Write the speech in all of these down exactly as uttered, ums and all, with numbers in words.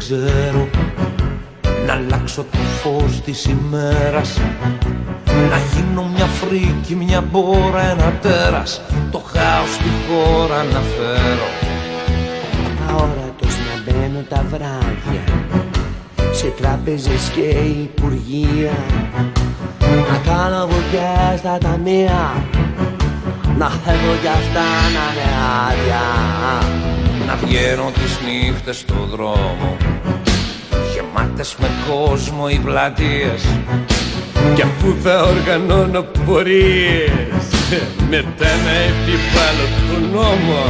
ξέρω. Να αλλάξω το φως της ημέρας, να γίνω μια φρίκη, μια μπόρα, ένα τέρας, το χάος στη χώρα να φέρω. Αόρατος να μπαίνω τα βράδια σε τράπεζες και υπουργεία, να κάνω βουτιά στα ταμεία, να θέλω κι αυτά να είναι άδεια. Να βγαίνω τις νύχτες στο δρόμο, γεμάτες με κόσμο οι πλατείες, κι αφού θα οργανώνω πορείες, μετά να επιβάλλω τον νόμο.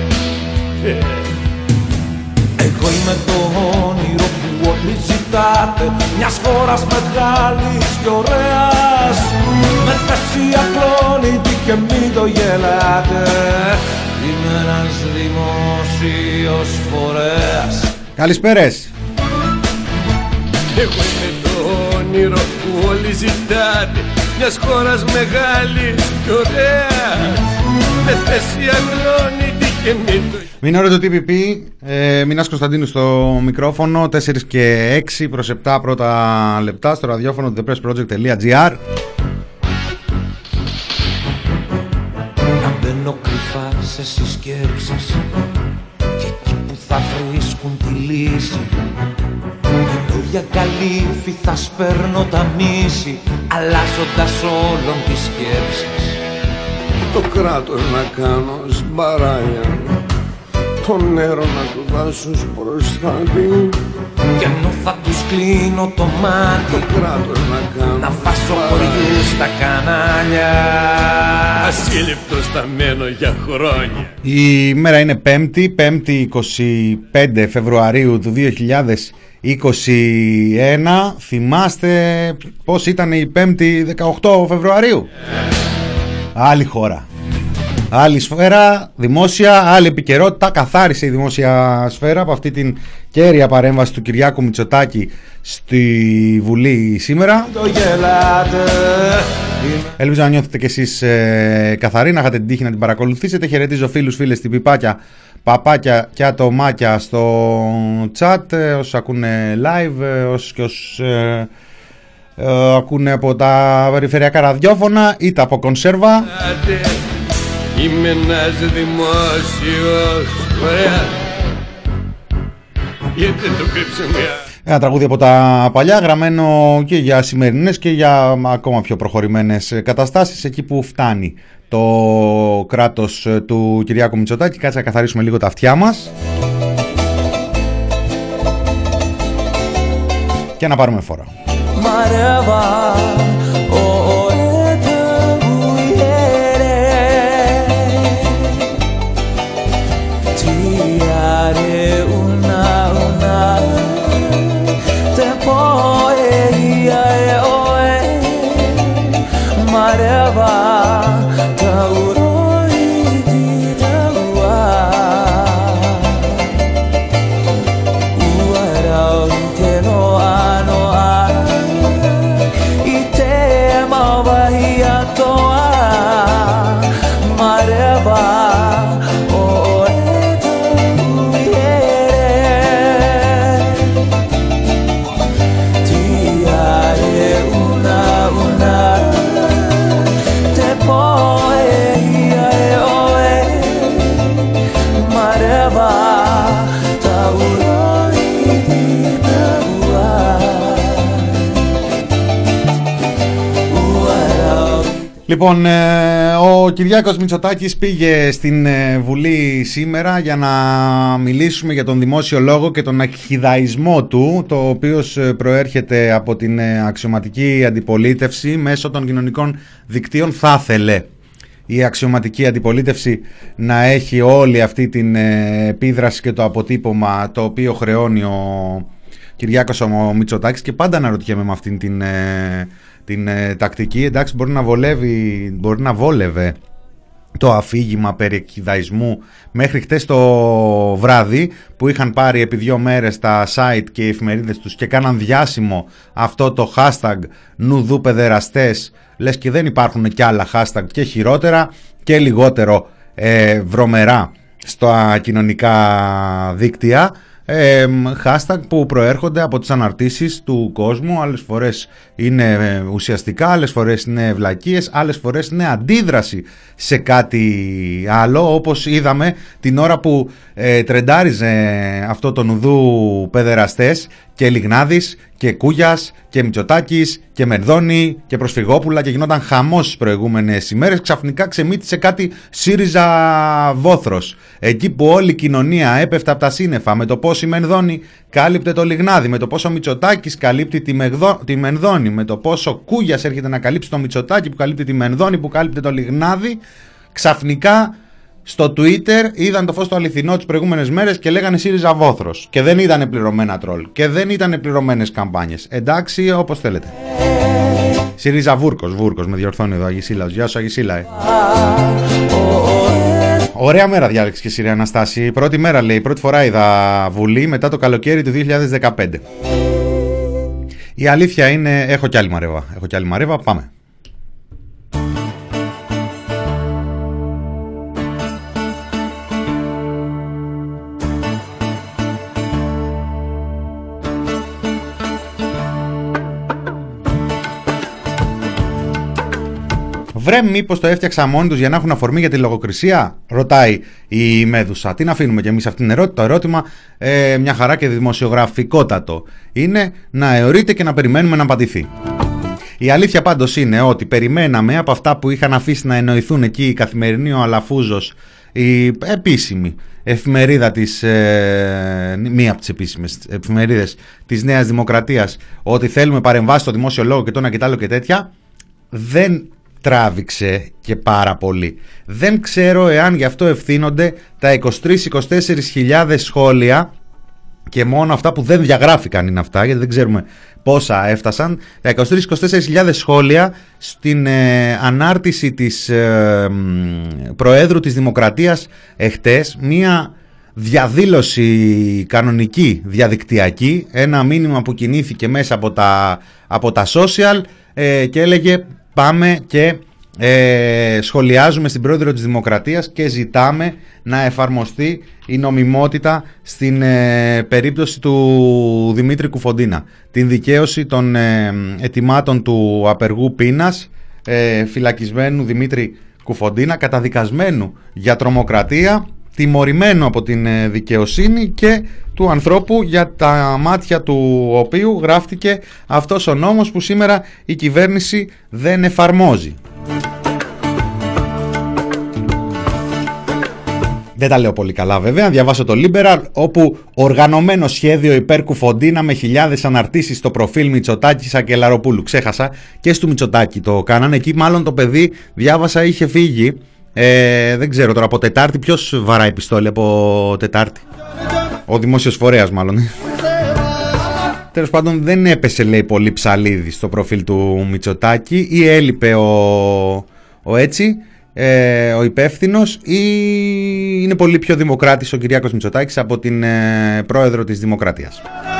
Εγώ είμαι το όνειρο που όλοι ζητάτε, μιας χώρας μεγάλης και ωραίας, με θέση ακλόνητη και μην το γελάτε. Είμαι ένας δημόσιος φορέας. Καλησπέρες. Εγώ είμαι το όνειρο που όλοι ζητάτε, μιας χώρας μεγάλης και ωραίας, με θέση ακλόνητη και μην το... Μινόρε το τι πι πι, ε, Μινάς Κωνσταντίνου στο μικρόφωνο, τέσσερα και έξι προς επτά πρώτα λεπτά στο ραδιόφωνο του thepressproject.gr. Να μπαίνω κρυφά σε συσκέψεις και εκεί που θα βρίσκουν τη λύση, καινούργια καλύφη θα σπέρνω τα μίση, αλλάζοντας όλων τις σκέψεις. Το κράτος να κάνω σμπαράγια, το νερό να του δώσω προστάτη, κι ενώ θα τους κλείνω το μάτι, το κράτος να κάνω να φάσω χωριού στα κανάλια, ασύλληπτο σταμένο για χρόνια. Η μέρα είναι πέμπτη, πέμπτη είκοσι πέντε Φεβρουαρίου του δύο χιλιάδες είκοσι ένα. Θυμάστε πώς ήταν η πέμπτη δεκαοκτώ Φεβρουαρίου? Άλλη χώρα, άλλη σφαίρα δημόσια, άλλη επικαιρότητα. Καθάρισε η δημόσια σφαίρα από αυτή την κέρια παρέμβαση του Κυριάκου Μητσοτάκη στη Βουλή σήμερα. Ελπίζω να νιώθετε κι εσείς ε, καθαροί, να είχατε την τύχη να την παρακολουθήσετε. Χαιρετίζω φίλους, φίλες, την πιπάκια, παπάκια και ατομάκια στο chat, ε, όσους ακούνε live, ε, όσους και όσους ε, ε, ακούνε από τα περιφερειακά ραδιόφωνα, είτε από κονσέρβα. Είμαι ένας δημόσιος, ωραία. Γιατί το κρύψε μια... Ένα τραγούδι από τα παλιά, γραμμένο και για σημερινές και για ακόμα πιο προχωρημένες καταστάσεις, εκεί που φτάνει το κράτος του Κυριάκου Μητσοτάκη. Κάτσε να καθαρίσουμε λίγο τα αυτιά μας και να πάρουμε φόρα. Λοιπόν, ο Κυριάκος Μητσοτάκης πήγε στην Βουλή σήμερα για να μιλήσουμε για τον δημόσιο λόγο και τον αρχιδαϊσμό του, το οποίος προέρχεται από την αξιωματική αντιπολίτευση μέσω των κοινωνικών δικτύων. Θα ήθελε η αξιωματική αντιπολίτευση να έχει όλη αυτή την επίδραση και το αποτύπωμα το οποίο χρεώνει ο Κυριάκος ο Μητσοτάκης, και πάντα αναρωτιέμαι με αυτήν την... την ε, τακτική. Εντάξει, μπορεί να βολεύει, μπορεί να βόλευε το αφήγημα περί εκχυδαϊσμού μέχρι χτες το βράδυ, που είχαν πάρει επί δύο μέρες τα site και οι εφημερίδες τους και κάναν διάσημο αυτό το hashtag νουδού παιδεραστές, λες και δεν υπάρχουν κι άλλα hashtag και χειρότερα και λιγότερο ε, βρωμερά στα κοινωνικά δίκτυα. ε, hashtag που προέρχονται από τις αναρτήσεις του κόσμου. Άλλες φορές είναι ουσιαστικά, άλλες φορές είναι βλακίες, άλλες φορές είναι αντίδραση σε κάτι άλλο, όπως είδαμε την ώρα που ε, τρεντάριζε αυτό το νουδού παιδεραστές και Λιγνάδης και Κούγιας και Μητσοτάκης και Μερδόνη και Προσφυγόπουλα και γινόταν χαμός τις προηγούμενες ημέρες. Ξαφνικά ξεμύτησε κάτι ΣΥΡΙΖΑ Βόθρος, εκεί που όλη η κοινωνία έπεφτε από τα σύννεφα με το πώς η Μερδόνη κάλυπτε το Λιγνάδη, με το πώς ο Μητσοτάκης καλύπτει τη, Μεγδο... τη Μερδόνη, με το πώς ο Κούγιας έρχεται να καλύψει το Μητσοτάκη που καλύπτει τη Μερδόνη που κάλυπτε το Λιγνάδη. Ξαφνικά στο Twitter είδαν το φως το αληθινό τις προηγούμενες μέρες και λέγανε ΣΥΡΙΖΑ Βόθρος. Και δεν ήταν πληρωμένα τρόλ. Και δεν ήταν πληρωμένες καμπάνιες. Εντάξει, όπως θέλετε. ΣΥΡΙΖΑ Βούρκος, Βούρκος, με διορθώνει εδώ Αγισίλαος. Γεια σου Αγισίλα. Ε. Ωραία μέρα διάλεξε και εσύ Αναστάση. Πρώτη μέρα λέει, πρώτη φορά είδα Βουλή μετά το καλοκαίρι του δύο χιλιάδες δεκαπέντε. Η αλήθεια είναι, έχω κι άλλη μαρέβα. Έχω κι άλλη μαρέβα, πάμε. Βρε, μήπως το έφτιαξα μόνοι τους για να έχουν αφορμή για τη λογοκρισία, ρωτάει η Μέδουσα. Την αφήνουμε κι εμείς αυτήν την ερώτηση. Το ερώτημα, ε, μια χαρά και δημοσιογραφικότατο, είναι να αιωρείται και να περιμένουμε να απαντηθεί. Η αλήθεια πάντως είναι ότι περιμέναμε από αυτά που είχαν αφήσει να εννοηθούν εκεί η Καθημερινή, ο Αλαφούζος, η επίσημη εφημερίδα της, ε, μία από τις επίσημες εφημερίδες της Νέας Δημοκρατίας, ότι θέλουμε παρεμβάσει στο δημόσιο λόγο και το ένα και τ' άλλο και τέτοια, δεν τράβηξε και πάρα πολύ. Δεν ξέρω εάν γι' αυτό ευθύνονται τα είκοσι τρεις με είκοσι τέσσερις χιλιάδες σχόλια, και μόνο αυτά που δεν διαγράφηκαν είναι αυτά, γιατί δεν ξέρουμε πόσα έφτασαν. Τα είκοσι τρεις με είκοσι τέσσερις χιλιάδες σχόλια στην ε, ανάρτηση της ε, Προέδρου της Δημοκρατίας εχτες, μία διαδήλωση κανονική διαδικτυακή, ένα μήνυμα που κινήθηκε μέσα από τα, από τα social ε, και έλεγε πάμε και ε, σχολιάζουμε στην Πρόεδρο της Δημοκρατίας και ζητάμε να εφαρμοστεί η νομιμότητα στην ε, περίπτωση του Δημήτρη Κουφοντίνα, την δικαίωση των ε, αιτημάτων του απεργού πείνας, ε, φυλακισμένου Δημήτρη Κουφοντίνα, καταδικασμένου για τρομοκρατία, τιμωρημένου από την ε, δικαιοσύνη, και του ανθρώπου για τα μάτια του οποίου γράφτηκε αυτός ο νόμος που σήμερα η κυβέρνηση δεν εφαρμόζει. Δεν τα λέω πολύ καλά βέβαια. Διαβάσω το Liberal, όπου οργανωμένο σχέδιο υπέρ Κουφοντίνα με χιλιάδες αναρτήσεις στο προφίλ Μητσοτάκη Σακελαροπούλου. Ξέχασα, και στο Μητσοτάκη το κάνανε. Εκεί μάλλον το παιδί, διάβασα, είχε φύγει. Ε, δεν ξέρω τώρα από Τετάρτη. Ποιος βαράει πιστόλι από Τετάρτη? Ο δημόσιος φορέας μάλλον. Τέλος πάντων, δεν έπεσε, λέει, πολύ ψαλίδι στο προφίλ του Μητσοτάκη, ή έλειπε ο, ο έτσι ε, ο υπεύθυνος, ή είναι πολύ πιο δημοκράτης ο Κυριάκος Μητσοτάκης από την ε, πρόεδρο της Δημοκρατίας.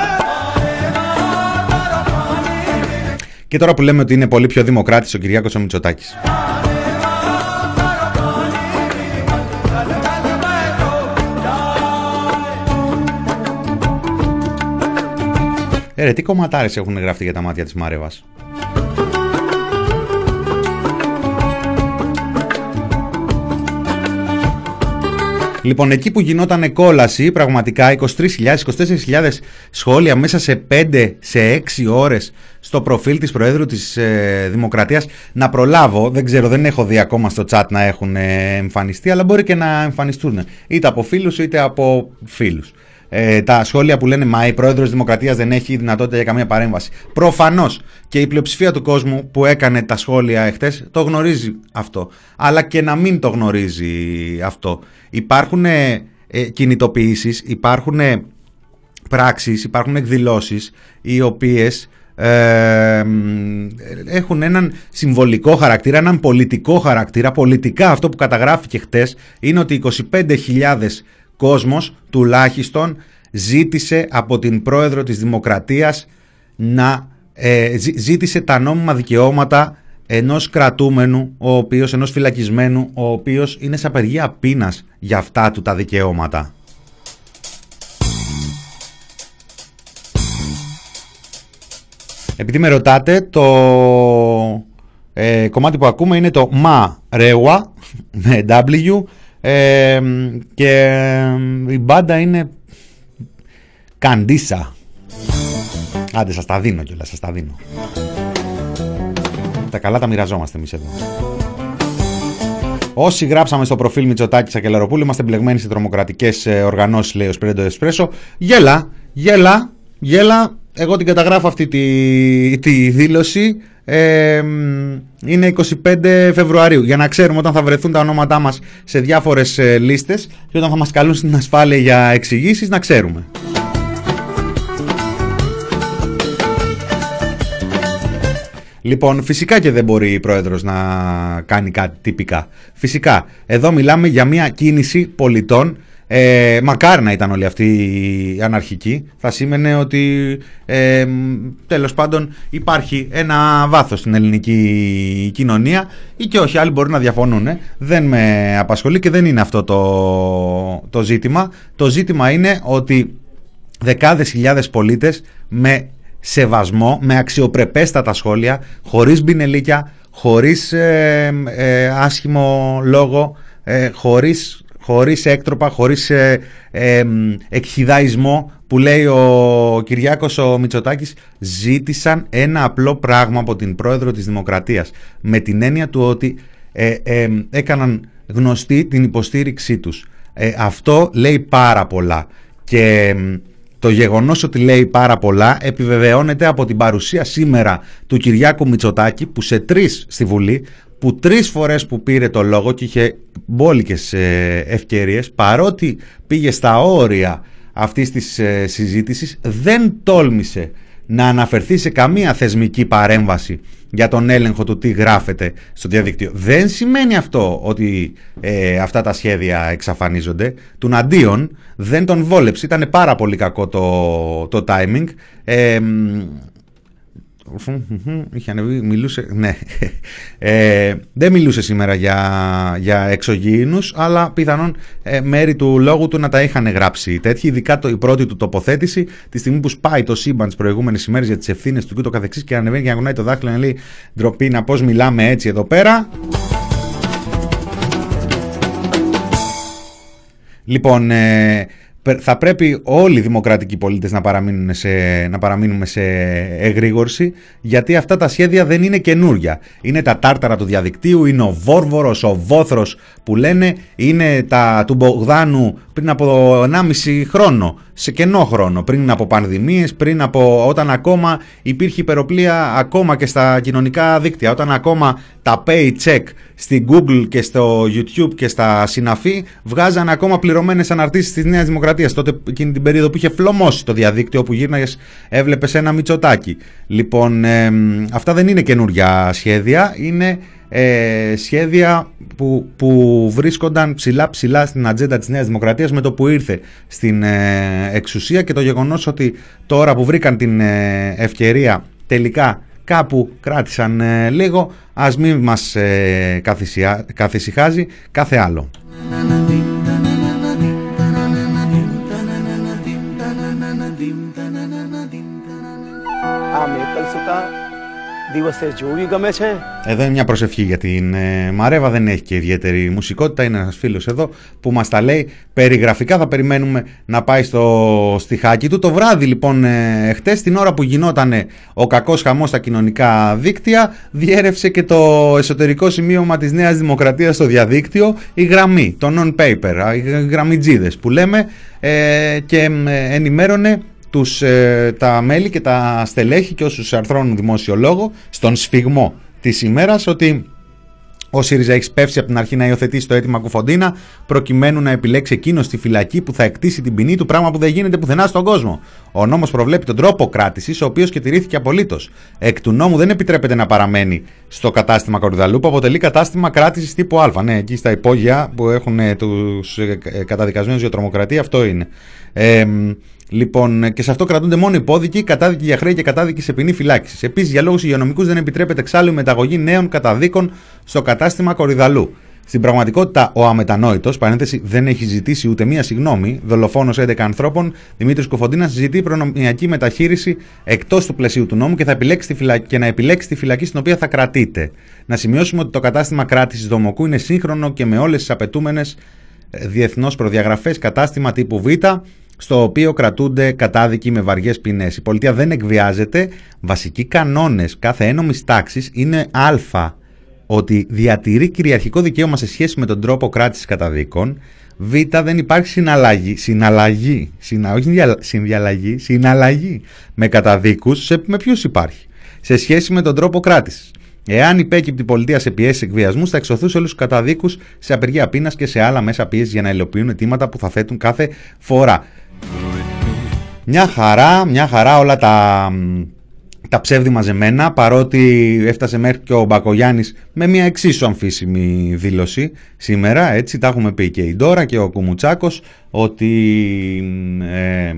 Και τώρα που λέμε ότι είναι πολύ πιο δημοκράτης ο Κυριάκος ο Μητσοτάκης, Ε, ρε, τι κομματάρες έχουν γραφτεί για τα μάτια της Μάρεβας. Λοιπόν, εκεί που γινόταν κόλαση, πραγματικά είκοσι τρεις χιλιάδες, είκοσι τέσσερις χιλιάδες σχόλια μέσα σε πέντε με έξι ώρες στο προφίλ της Προέδρου της ε, Δημοκρατίας. Να προλάβω, δεν ξέρω, δεν έχω δει ακόμα στο chat να έχουν ε, εμφανιστεί, αλλά μπορεί και να εμφανιστούν είτε από φίλους είτε από φίλους. Ε, τα σχόλια που λένε «Μα η Πρόεδρος της Δημοκρατίας δεν έχει δυνατότητα για καμία παρέμβαση». Προφανώς και η πλειοψηφία του κόσμου που έκανε τα σχόλια εχθές το γνωρίζει αυτό. Αλλά και να μην το γνωρίζει αυτό. Υπάρχουν ε, ε, κινητοποιήσεις, υπάρχουν ε, πράξεις, υπάρχουν εκδηλώσεις οι οποίες ε, έχουν έναν συμβολικό χαρακτήρα, έναν πολιτικό χαρακτήρα. Πολιτικά αυτό που καταγράφηκε χτες είναι ότι είκοσι πέντε χιλιάδες κόσμος τουλάχιστον ζήτησε από την Πρόεδρο της Δημοκρατίας να ε, ζήτησε τα νόμιμα δικαιώματα ενός κρατούμενου, ο οποίος, ενός φυλακισμένου, ο οποίος είναι σε απεργία πείνας για αυτά του τα δικαιώματα. Επειδή με ρωτάτε, το ε, κομμάτι που ακούμε είναι το Μα Ρέουα με W ε, και η μπάντα είναι Καντίσα. Άντε, σας τα δίνω κιόλας, σας τα δίνω. Τα καλά τα μοιραζόμαστε εμείς εδώ. Όσοι γράψαμε στο προφίλ Μητσοτάκη Σακελαροπούλου είμαστε μπλεγμένοι σε τρομοκρατικές οργανώσεις, λέει ο Σπρέντο Εσπρέσο. Γέλα, γέλα, γέλα. Εγώ την καταγράφω αυτή τη, τη δήλωση. Ε, είναι είκοσι πέντε Φεβρουαρίου. Για να ξέρουμε όταν θα βρεθούν τα ονόματά μας σε διάφορες ε, λίστες και όταν θα μας καλούν στην ασφάλεια για εξηγήσεις, να ξέρουμε. Λοιπόν, φυσικά και δεν μπορεί η πρόεδρος να κάνει κάτι τυπικά. Φυσικά, εδώ μιλάμε για μια κίνηση πολιτών. Ε, μακάρι να ήταν όλοι αυτοί οι αναρχικοί. Θα σήμαινε ότι ε, τέλος πάντων υπάρχει ένα βάθος στην ελληνική κοινωνία ή και όχι, άλλοι μπορεί να διαφωνούν. Δεν με απασχολεί και δεν είναι αυτό το, το ζήτημα. Το ζήτημα είναι ότι δεκάδες χιλιάδες πολίτες με σεβασμό, με αξιοπρεπέστατα σχόλια, χωρίς μπινελίκια, χωρίς ε, ε, άσχημο λόγο, ε, χωρίς, χωρίς έκτροπα, χωρίς ε, ε, εκχυδαϊσμό, που λέει ο Κυριάκος ο Μητσοτάκης, ζήτησαν ένα απλό πράγμα από την πρόεδρο της Δημοκρατίας, με την έννοια του ότι ε, ε, έκαναν γνωστή την υποστήριξή τους. Ε, αυτό λέει πάρα πολλά και το γεγονός ότι λέει πάρα πολλά επιβεβαιώνεται από την παρουσία σήμερα του Κυριάκου Μητσοτάκη, που σε τρεις στη Βουλή, που τρεις φορές που πήρε το λόγο και είχε μπόλικες ευκαιρίες, παρότι πήγε στα όρια αυτής της συζήτησης, δεν τόλμησε να αναφερθεί σε καμία θεσμική παρέμβαση για τον έλεγχο του τι γράφεται στο διαδίκτυο. Δεν σημαίνει αυτό ότι ε, αυτά τα σχέδια εξαφανίζονται. Τουν αντίον, δεν τον βόλεψε. Ήταν πάρα πολύ κακό το, το timing. Ε, είχε ανεβεί, μιλούσε, ναι. ε, δεν μιλούσε σήμερα για, για εξωγήινους, αλλά πιθανόν ε, μέρη του λόγου του να τα είχαν γράψει τέτοιοι, ειδικά το, η πρώτη του τοποθέτηση, τη στιγμή που σπάει το σύμπαν τις προηγούμενες ημέρες για τις ευθύνες του και ούτω καθεξής, και ανεβαίνει και αγωνάει το δάχτυλο να λέει ντροπή να πώς μιλάμε έτσι εδώ πέρα. Λοιπόν, ε, θα πρέπει όλοι οι δημοκρατικοί πολίτες να παραμείνουν σε, να παραμείνουμε σε εγρήγορση, γιατί αυτά τα σχέδια δεν είναι καινούρια. Είναι τα τάρταρα του διαδικτύου, είναι ο Βόρβορος, ο Βόθρος που λένε, είναι τα του Μπογδάνου πριν από ενάμιση χρόνο, σε κενό χρόνο, πριν από πανδημίες, πριν από όταν ακόμα υπήρχε υπεροπλία ακόμα και στα κοινωνικά δίκτυα, όταν ακόμα τα paycheck στην Google και στο YouTube και στα συναφή βγάζαν ακόμα πληρωμένες αναρτήσεις της Νέας Δημοκρατίας, τότε εκείνη την περίοδο που είχε φλωμώσει το διαδίκτυο, που γύρναγες έβλεπες ένα Μητσοτάκι. Λοιπόν, ε, αυτά δεν είναι καινούρια σχέδια, είναι ε, σχέδια που, που βρίσκονταν ψηλά ψηλά στην ατζέντα της Νέας Δημοκρατίας με το που ήρθε στην ε, εξουσία, και το γεγονός ότι τώρα που βρήκαν την ε, ευκαιρία τελικά κάπου κράτησαν ε, λίγο, ας μην μας ε, καθησυχάζει κάθε άλλο. Εδώ είναι μια προσευχή για την ε, Μαρέβα, δεν έχει και ιδιαίτερη μουσικότητα, είναι ένας φίλος εδώ που μας τα λέει περιγραφικά, θα περιμένουμε να πάει στο στιχάκι του. Το βράδυ λοιπόν ε, χτες, την ώρα που γινόταν ο κακός χαμός στα κοινωνικά δίκτυα, διέρευσε και το εσωτερικό σημείωμα της Νέας Δημοκρατίας στο διαδίκτυο, η γραμμή, το non-paper, οι γραμμιτζίδες που λέμε, ε, και ε, ενημέρωνε τους, ε, τα μέλη και τα στελέχη και όσους αρθρώνουν δημόσιο λόγο στον σφιγμό της ημέρας ότι ο ΣΥΡΙΖΑ έχει σπεύσει από την αρχή να υιοθετήσει το αίτημα Κουφοντίνα προκειμένου να επιλέξει εκείνο στη φυλακή που θα εκτίσει την ποινή του, πράγμα που δεν γίνεται πουθενά στον κόσμο. Ο νόμος προβλέπει τον τρόπο κράτησης, ο οποίος και τηρήθηκε απολύτως. Εκ του νόμου δεν επιτρέπεται να παραμένει στο κατάστημα Κορυδαλού, που αποτελεί κατάστημα κράτησης τύπου Α. Ναι, εκεί στα υπόγεια που έχουν τους καταδικασμένους για τρομοκρατία, αυτό είναι. Ε, Λοιπόν, και σε αυτό κρατούνται μόνο υπόδικοι, κατάδικοι για χρέη και κατάδικοι σε ποινή φυλάκισης. Επίσης, για λόγους υγειονομικούς δεν επιτρέπεται εξάλλου η μεταγωγή νέων καταδίκων στο κατάστημα Κορυδαλού. Στην πραγματικότητα, ο αμετανόητος, παρένθεση, δεν έχει ζητήσει ούτε μία συγγνώμη, δολοφόνος έντεκα ανθρώπων, Δημήτρης Κοφοντίνας, ζητεί προνομιακή μεταχείριση εκτός του πλαισίου του νόμου και, θα επιλέξει τη φυλακή, και να επιλέξει τη φυλακή στην οποία θα κρατείται. Να σημειώσουμε ότι το κατάστημα κράτησης Δομοκού είναι σύγχρονο και με όλες τις απαιτούμενες διεθνώς προδιαγραφές, κατάστημα τύπου Β, στο οποίο κρατούνται κατάδικοι με βαριές ποινές. Η πολιτεία δεν εκβιάζεται. Βασικοί κανόνες κάθε ένομης τάξης είναι α. Ότι διατηρεί κυριαρχικό δικαίωμα σε σχέση με τον τρόπο κράτησης καταδίκων. Β. Δεν υπάρχει συναλλαγή, συναλλαγή, συνα, όχι συνδιαλλαγή, συναλλαγή με καταδίκους. Σε, με ποιους υπάρχει? Σε σχέση με τον τρόπο κράτησης. Εάν υπέκυπτει η πολιτεία σε πιέσεις εκβιασμούς, θα εξωθούσε όλους τους καταδίκους σε απεργία πείνας και σε άλλα μέσα πίεσης για να υλοποιούν αιτήματα που θα θέτουν κάθε φορά. Μια χαρά, μια χαρά όλα τα, τα ψεύδι μαζεμένα, παρότι έφτασε μέχρι και ο Μπακογιάννης με μια εξίσου αμφίσιμη δήλωση σήμερα, έτσι τα έχουμε πει και η Ντόρα και ο Κουμουτσάκος, ότι ε,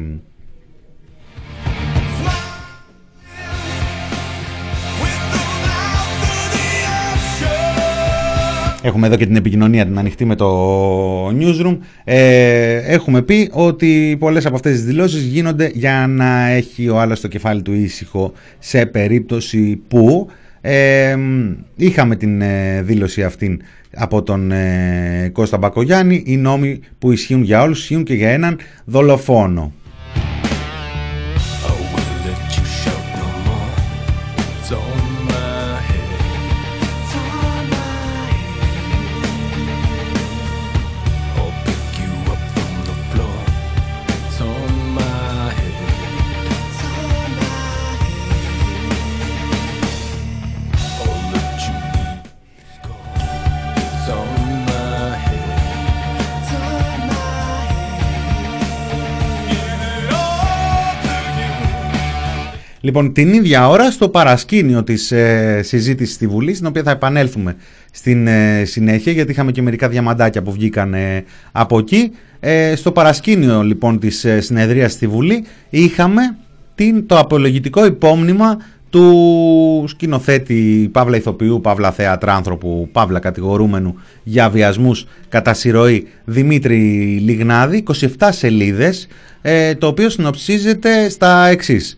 έχουμε εδώ και την επικοινωνία την ανοιχτή με το newsroom. Ε, έχουμε πει ότι πολλές από αυτές τις δηλώσεις γίνονται για να έχει ο άλλος το κεφάλι του ήσυχο σε περίπτωση που ε, είχαμε την ε, δήλωση αυτή από τον ε, Κώστα Μπακογιάννη. Οι νόμοι που ισχύουν για όλους ισχύουν και για έναν δολοφόνο. Λοιπόν, την ίδια ώρα στο παρασκήνιο της ε, συζήτησης στη Βουλή, στην οποία θα επανέλθουμε στην ε, συνέχεια, γιατί είχαμε και μερικά διαμαντάκια που βγήκαν ε, από εκεί. Ε, στο παρασκήνιο λοιπόν της ε, συνεδρίας στη Βουλή είχαμε την, το απολογητικό υπόμνημα του σκηνοθέτη, παύλα ηθοποιού, παύλα θεατράνθρωπου, παύλα κατηγορούμενου για βιασμούς κατά συρροή Δημήτρη Λιγνάδη, είκοσι επτά σελίδες, ε, το οποίο συνοψίζεται στα εξής.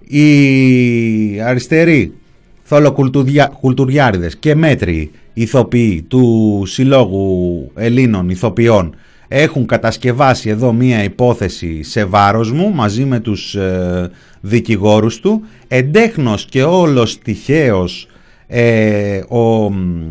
Οι αριστεροί θολοκουλτουριάριδες και μέτριοι ηθοποιοί του Συλλόγου Ελλήνων Ηθοποιών έχουν κατασκευάσει εδώ μία υπόθεση σε βάρος μου μαζί με τους ε, δικηγόρους του. Εντέχνος και όλος τυχαίος ε, ο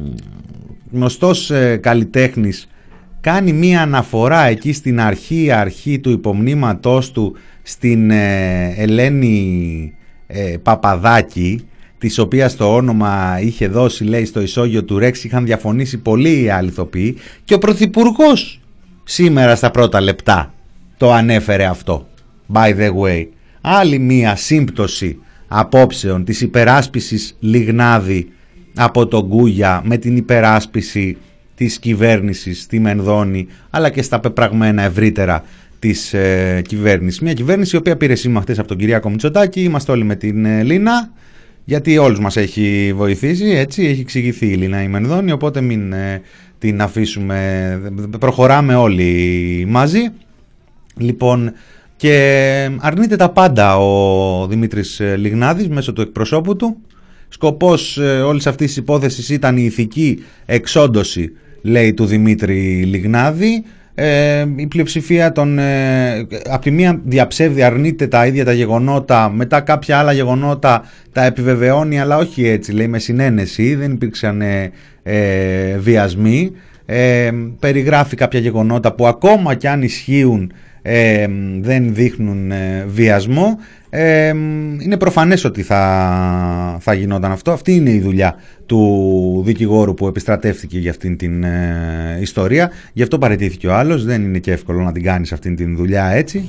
γνωστός ε, καλλιτέχνης κάνει μία αναφορά εκεί στην αρχή αρχή του υπομνήματός του στην ε, Ελένη ε, Παπαδάκη, της οποίας το όνομα είχε δώσει, λέει, στο ισόγειο του Ρέξ. Είχαν διαφωνήσει πολλοί οι άλλοι ηθοποιοί και ο Πρωθυπουργός σήμερα στα πρώτα λεπτά το ανέφερε αυτό. By the way, άλλη μία σύμπτωση απόψεων της υπεράσπισης Λιγνάδη από τον Κούγια με την υπεράσπιση της κυβέρνησης στη Μενδώνη, αλλά και στα πεπραγμένα ευρύτερα της ε, κυβέρνησης. Μια κυβέρνηση η οποία πήρε σήμα χτες από τον Κυριάκο Μητσοτάκη. Είμαστε όλοι με την ε, Λίνα, γιατί όλους μας έχει βοηθήσει, έτσι, έχει εξηγηθεί η Λίνα η Μενδώνη, οπότε μην ε, την αφήσουμε, προχωράμε όλοι μαζί. Λοιπόν, και αρνείται τα πάντα ο Δημήτρης Λιγνάδης μέσω του εκπροσώπου του. Σκοπός ε, όλης αυτής της υπόθεσης ήταν η ηθική εξόντωση, λέει, του Δημήτρη Λιγνάδη. Ε, η πλειοψηφία των ε, από τη μία διαψεύδει, αρνείται τα ίδια τα γεγονότα, μετά κάποια άλλα γεγονότα τα επιβεβαιώνει, αλλά όχι έτσι, λέει, με συνένεση, δεν υπήρξαν ε, ε, βιασμοί. Ε, περιγράφει κάποια γεγονότα που ακόμα κι αν ισχύουν ε, δεν δείχνουν ε, βιασμό. Ε, είναι προφανές ότι θα, θα γινόταν αυτό. Αυτή είναι η δουλειά του δικηγόρου που επιστρατεύτηκε για αυτήν την ε, ιστορία. Γι' αυτό παραιτήθηκε ο άλλος. Δεν είναι και εύκολο να την κάνεις αυτήν την δουλειά έτσι.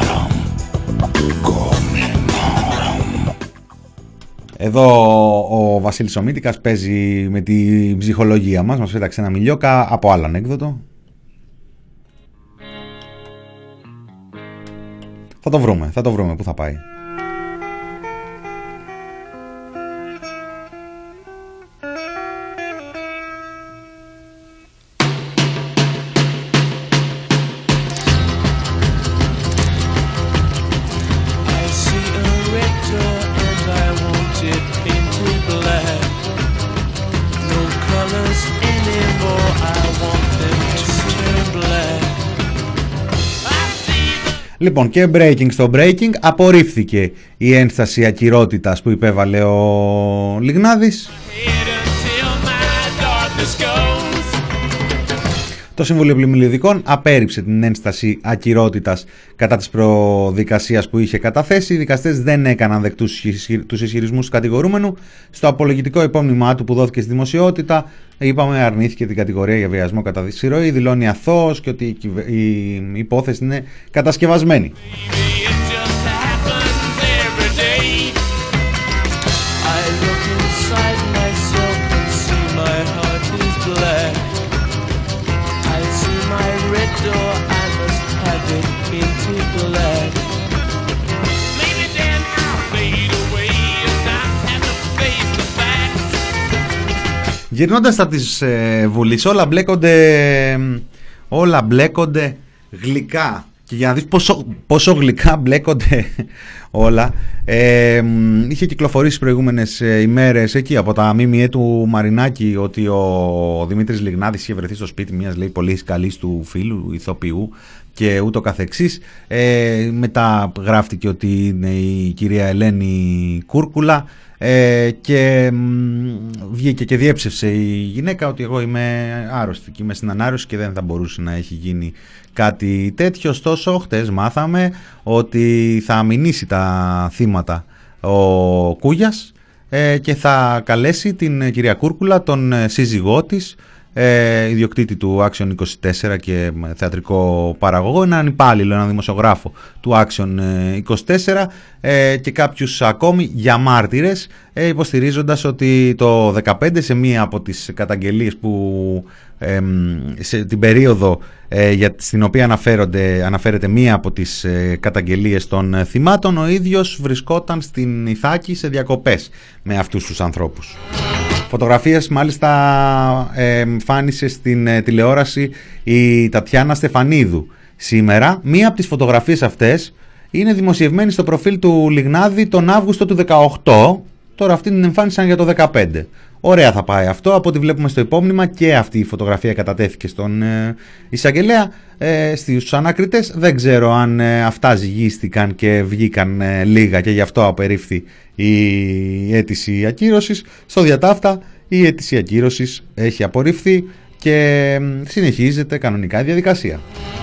Εδώ ο Βασίλης Ομίτικας παίζει με τη ψυχολογία μας. Μας φέταξε ένα μιλιόκα από άλλο ανέκδοτο. Θα το βρούμε, θα το βρούμε, πού θα πάει. Λοιπόν, και breaking στο breaking, απορρίφθηκε η ένσταση ακυρότητας που υπέβαλε ο Λιγνάδης. Το Συμβούλιο Πλημμυλιδικών απέρριψε την ένσταση ακυρότητας κατά της προδικασίας που είχε καταθέσει. Οι δικαστές δεν έκαναν δεκτούς τους ισχυρισμούς του κατηγορούμενου. Στο απολογητικό υπόμνημά του που δόθηκε στη δημοσιότητα, είπαμε, αρνήθηκε την κατηγορία για βιασμό κατά συρροή, δηλώνει αθώος και ότι η υπόθεση είναι κατασκευασμένη. Γυρνώντας στα της ε, Βουλής, όλα μπλέκονται, όλα μπλέκονται γλυκά. Και για να δεις πόσο, πόσο γλυκά μπλέκονται όλα, ε, είχε κυκλοφορήσει προηγούμενες ημέρες εκεί από τα ΜΜΕ του Μαρινάκη ότι ο Δημήτρης Λιγνάδης είχε βρεθεί στο σπίτι μιας, λέει, πολύ καλής του φίλου ηθοποιού και ούτω καθεξής. Ε, μετά γράφτηκε ότι είναι η κυρία Ελένη Κούρκουλα. Ε, και μ, βγήκε και διέψευσε η γυναίκα ότι εγώ είμαι άρρωστη και είμαι στην ανάρρωση και δεν θα μπορούσε να έχει γίνει κάτι τέτοιο. Ωστόσο, χτες μάθαμε ότι θα αμηνήσει τα θύματα ο Κούγιας ε, και θα καλέσει την κυρία Κούρκουλα, τον σύζυγό της, ε, ιδιοκτήτη του Action είκοσι τέσσερα και θεατρικό παραγωγό, έναν υπάλληλο, έναν δημοσιογράφο του Action είκοσι τέσσερα ε, και κάποιους ακόμη για μάρτυρες, ε, υποστηρίζοντας ότι το δεκαπέντε σε μία από τις καταγγελίες που ε, σε την περίοδο ε, για, στην οποία αναφέρονται, αναφέρεται μία από τις ε, καταγγελίες των ε, θυμάτων, ο ίδιος βρισκόταν στην Ιθάκη σε διακοπές με αυτούς τους ανθρώπους. Φωτογραφίες μάλιστα ε, εμφάνισε στην ε, τηλεόραση η Τατιάνα Στεφανίδου σήμερα. Μία από τις φωτογραφίες αυτές είναι δημοσιευμένη στο προφίλ του Λιγνάδη τον Αύγουστο του δεκαοκτώ. Τώρα αυτή την εμφάνισαν για το δεκαπέντε. Ωραία θα πάει αυτό, από ό,τι βλέπουμε στο υπόμνημα, και αυτή η φωτογραφία κατατέθηκε στον ε, εισαγγελέα. Ε, στους ανακριτές δεν ξέρω αν ε, αυτά ζυγίστηκαν και βγήκαν ε, λίγα και γι' αυτό απερίφθη η αίτηση ακύρωσης. Στο διατάφτα η αίτηση ακύρωσης έχει απορριφθεί και ε, συνεχίζεται κανονικά η διαδικασία.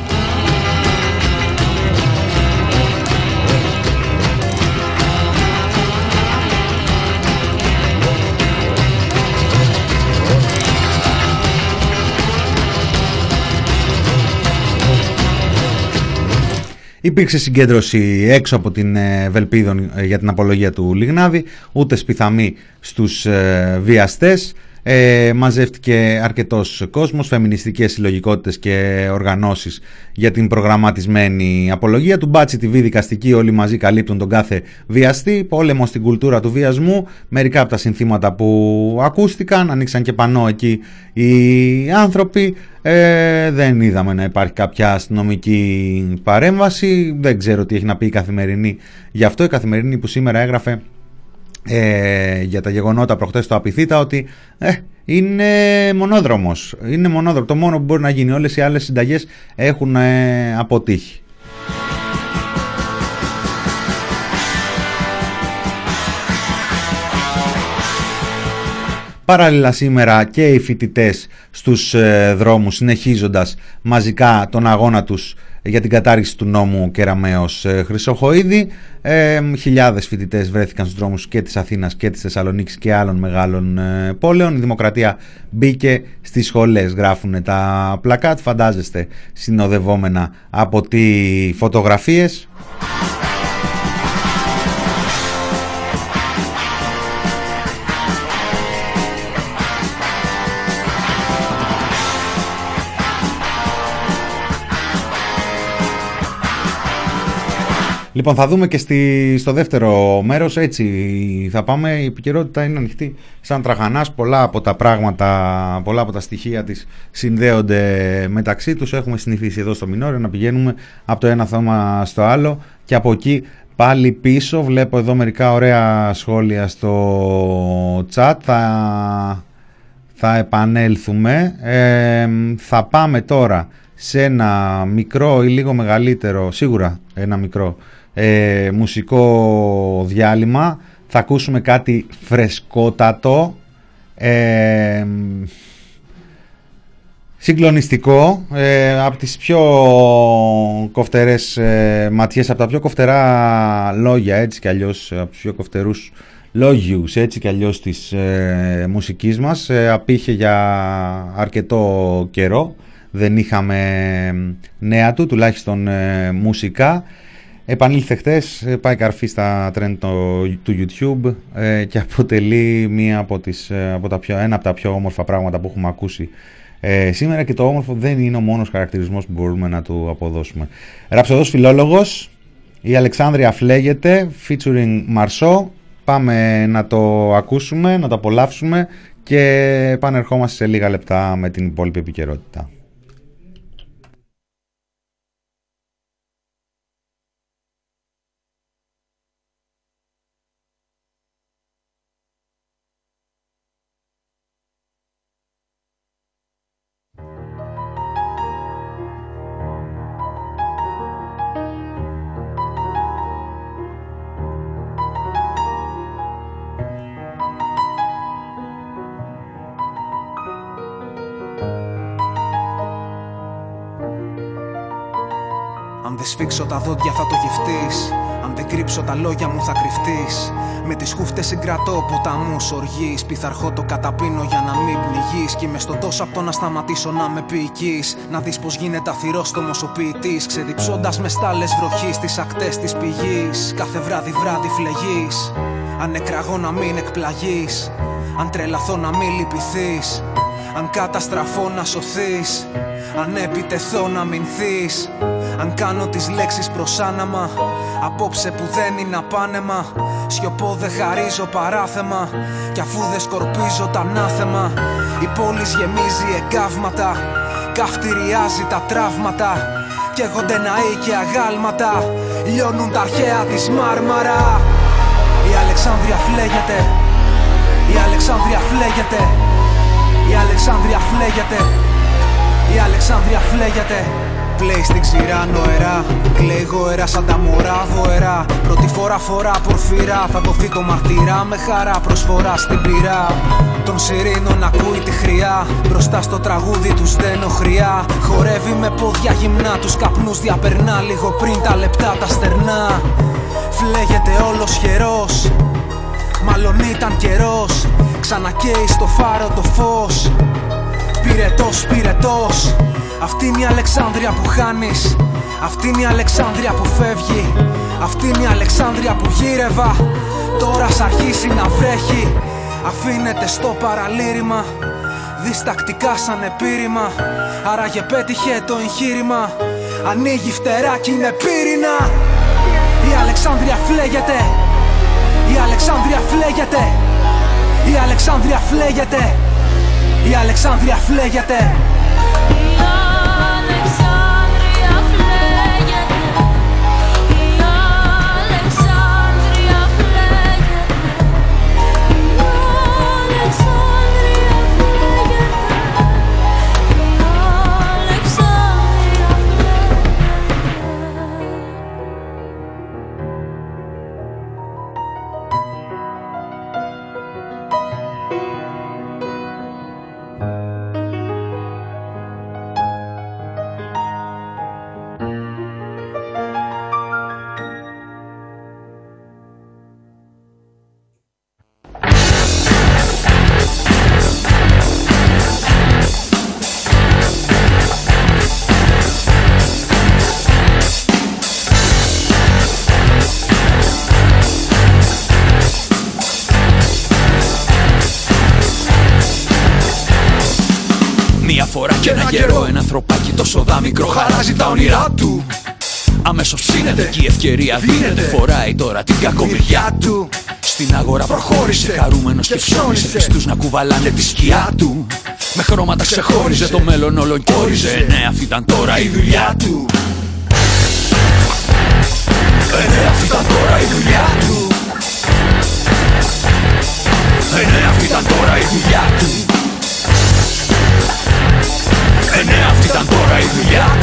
Υπήρξε συγκέντρωση έξω από την Βελπίδων για την απολογία του Λιγνάδη, ούτε σπιθαμή στους βιαστές. Ε, μαζεύτηκε αρκετός κόσμος, φεμινιστικές συλλογικότητες και οργανώσεις για την προγραμματισμένη απολογία του. Μπάτσι τι βι δικαστική, όλοι μαζί καλύπτουν τον κάθε βιαστή. Πόλεμο στην κουλτούρα του βιασμού, μερικά από τα συνθήματα που ακούστηκαν. Ανοίξαν και πανό εκεί οι άνθρωποι. Ε, δεν είδαμε να υπάρχει κάποια αστυνομική παρέμβαση. Δεν ξέρω τι έχει να πει η Καθημερινή γι' αυτό. Η Καθημερινή που σήμερα έγραφε Ε, για τα γεγονότα προχτές στο Απιθύτα ότι ε, είναι μονόδρομος, είναι μονόδρομο, το μόνο που μπορεί να γίνει, όλες οι άλλες συνταγές έχουν ε, αποτύχει. Παράλληλα σήμερα και οι φοιτητές στους ε, δρόμους, συνεχίζοντας μαζικά τον αγώνα τους για την κατάργηση του νόμου Κεραμέως ε, Χρυσοχοΐδη. Ε, χιλιάδες φοιτητές βρέθηκαν στους δρόμους και της Αθήνας και της Θεσσαλονίκης και άλλων μεγάλων ε, πόλεων. Η Δημοκρατία μπήκε στις σχολές, γράφουν τα πλακάτ, φαντάζεστε, συνοδευόμενα από τι φωτογραφίες. Λοιπόν, θα δούμε και στη, στο δεύτερο μέρος, έτσι θα πάμε. Η επικαιρότητα είναι ανοιχτή σαν τραχανάς. Πολλά από τα πράγματα, πολλά από τα στοιχεία της συνδέονται μεταξύ τους. Έχουμε συνηθίσει εδώ στο Μινόριο να πηγαίνουμε από το ένα θέμα στο άλλο και από εκεί πάλι πίσω. Βλέπω εδώ μερικά ωραία σχόλια στο chat. Θα, θα επανέλθουμε. Ε, θα πάμε τώρα σε ένα μικρό ή λίγο μεγαλύτερο, σίγουρα ένα μικρό ε, μουσικό διάλειμμα. Θα ακούσουμε κάτι φρεσκότατο, ε, συγκλονιστικό, ε, από τις πιο κοφτερές ε, ματιές, από τα πιο κοφτερά λόγια, έτσι κι αλλιώς, από τους πιο κοφτερούς λόγιους, έτσι κι αλλιώς, της ε, μουσικής μας. Ε, απήχε για αρκετό καιρό, δεν είχαμε νέα του, τουλάχιστον ε, μουσικά. Επανήλθε χτες, πάει καρφί στα trend του YouTube ε, και αποτελεί μία από τις, ε, από τα πιο, ένα από τα πιο όμορφα πράγματα που έχουμε ακούσει ε, σήμερα, και το όμορφο δεν είναι ο μόνος χαρακτηρισμός που μπορούμε να του αποδώσουμε. Ραψοδός Φιλόλογος, η Αλεξάνδρεια Φλέγεται featuring Μαρσό. Πάμε να το ακούσουμε, να το απολαύσουμε και επανερχόμαστε σε λίγα λεπτά με την υπόλοιπη επικαιρότητα. Αν δεν σφίξω τα δόντια θα το γευτείς. Αν δεν κρύψω τα λόγια μου θα κρυφτείς. Με τις χούφτες συγκρατώ ποταμούς οργής. Πειθαρχώ το καταπίνω για να μην πνιγείς. Κι είμαι στο τόσο απ' το να σταματήσω να με ποιηκείς. Να δεις πως γίνεται αθυρόστομος ο ποιητής. Ξεδιψώντας με στάλες βροχής στις ακτές της πηγής. Κάθε βράδυ βράδυ φλεγείς. Αν εκραγώ να μην εκπλαγείς. Αν τρελαθώ να μην λυπηθείς. Αν καταστραφώ να σωθείς. Αν επιτεθώ να μηνθείς. Αν κάνω τις λέξεις προσάναμα. Απόψε που δεν είναι απάνεμα. Σιωπώ δεν χαρίζω παράθεμα. Κι αφού δεν σκορπίζω τα ανάθεμα. Η πόλη γεμίζει εγκάβματα. Καυτηριάζει τα τραύματα. Καίγονται ναοί και αγάλματα. Λιώνουν τα αρχαία της Μάρμαρα. Η Αλεξάνδρεια φλέγεται. Η Αλεξάνδρεια φλέγεται. Η Αλεξάνδρεια φλέγεται. Η Αλεξάνδρεια φλέγεται. Πλέει στην ξηρά νοερά. Κλαίει γοερά σαν τα μωρά βοερά. Πρώτη φορά φορά πορφυρά. Θα δοθεί το μαρτυρά με χαρά προσφορά στην πυρά. Των σιρήνων ακούει τη χρειά. Μπροστά στο τραγούδι τους δένω χρειά. Χορεύει με πόδια γυμνά. Τους καπνούς διαπερνά λίγο πριν τα λεπτά τα στερνά. Φλέγεται όλος χερός. Μάλλον ήταν καιρός. Ξανακαίει στο φάρο το φως. Πυρετός, πυρετός. Αυτή είναι η Αλεξάνδρεια που χάνεις. Αυτή είναι η Αλεξάνδρεια που φεύγει. Αυτή είναι η Αλεξάνδρεια που γύρευα. Τώρα σ' αρχίσει να βρέχει. Αφήνεται στο παραλήρημα. Διστακτικά σαν επίρρημα. Άραγε πέτυχε το εγχείρημα. Ανοίγει φτερά κι είναι πύρινα. Η Αλεξάνδρεια φλέγεται. Η Αλεξάνδρεια φλέγεται. Η Αλεξάνδρεια φλέγεται. Η Αλεξάνδρεια φλέγεται. Φορά και ένα καιρό ένα ανθρωπάκι τόσο δάμικρο χαράζει τα όνειρά του. Αμέσως ψήνεται και η ευκαιρία δίνεται. Φοράει τώρα την κακομοιριά του. Στην αγορά προχώρησε χαρούμενος και ψώνισε. Πιστούς να κουβαλάνε τη σκιά του. Με χρώματα ξεχώριζε το μέλλον όλον κι όριζε. Ναι, αυτή ήταν τώρα η δουλειά του. Ναι, αυτή ήταν τώρα η δουλειά του. Ναι, αυτή ήταν τώρα η δουλειά του. Ε, ναι, αυτή ήταν τώρα η δουλειά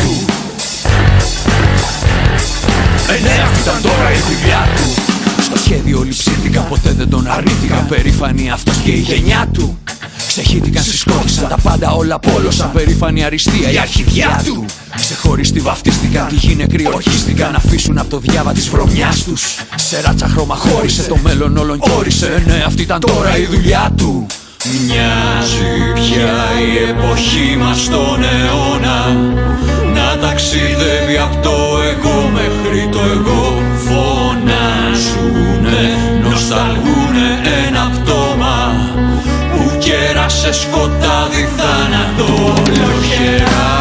ήταν τώρα η δουλειά του. Στο σχέδιο όλοι ψήθηκαν, ποτέ δεν τον αρνήθηκαν. Περήφανοι αυτός και η γενιά του. Ξεχύθηκαν, συσκότησαν τα πάντα, όλα πόλωσαν. Περήφανη αριστεία η αρχιδιά του. Ξεχωριστοί βαφτίστηκαν, τυχοί νεκροί ορχίστηκαν. Αφήσουν από το διάβα της βρωμιάς τους. Σε ράτσα χρώμα χώρισε, το μέλλον όλων κι όρισε. Ναι, αυτή ήταν τώρα η δουλειά του. Μοιάζει πια η εποχή μας στον αιώνα να ταξιδεύει από το εγώ μέχρι το εγώ. Φωνάζουνε, νοσταλγούνε ένα πτώμα που κέρασε σκοτάδι, θάνατο, ολοχερά.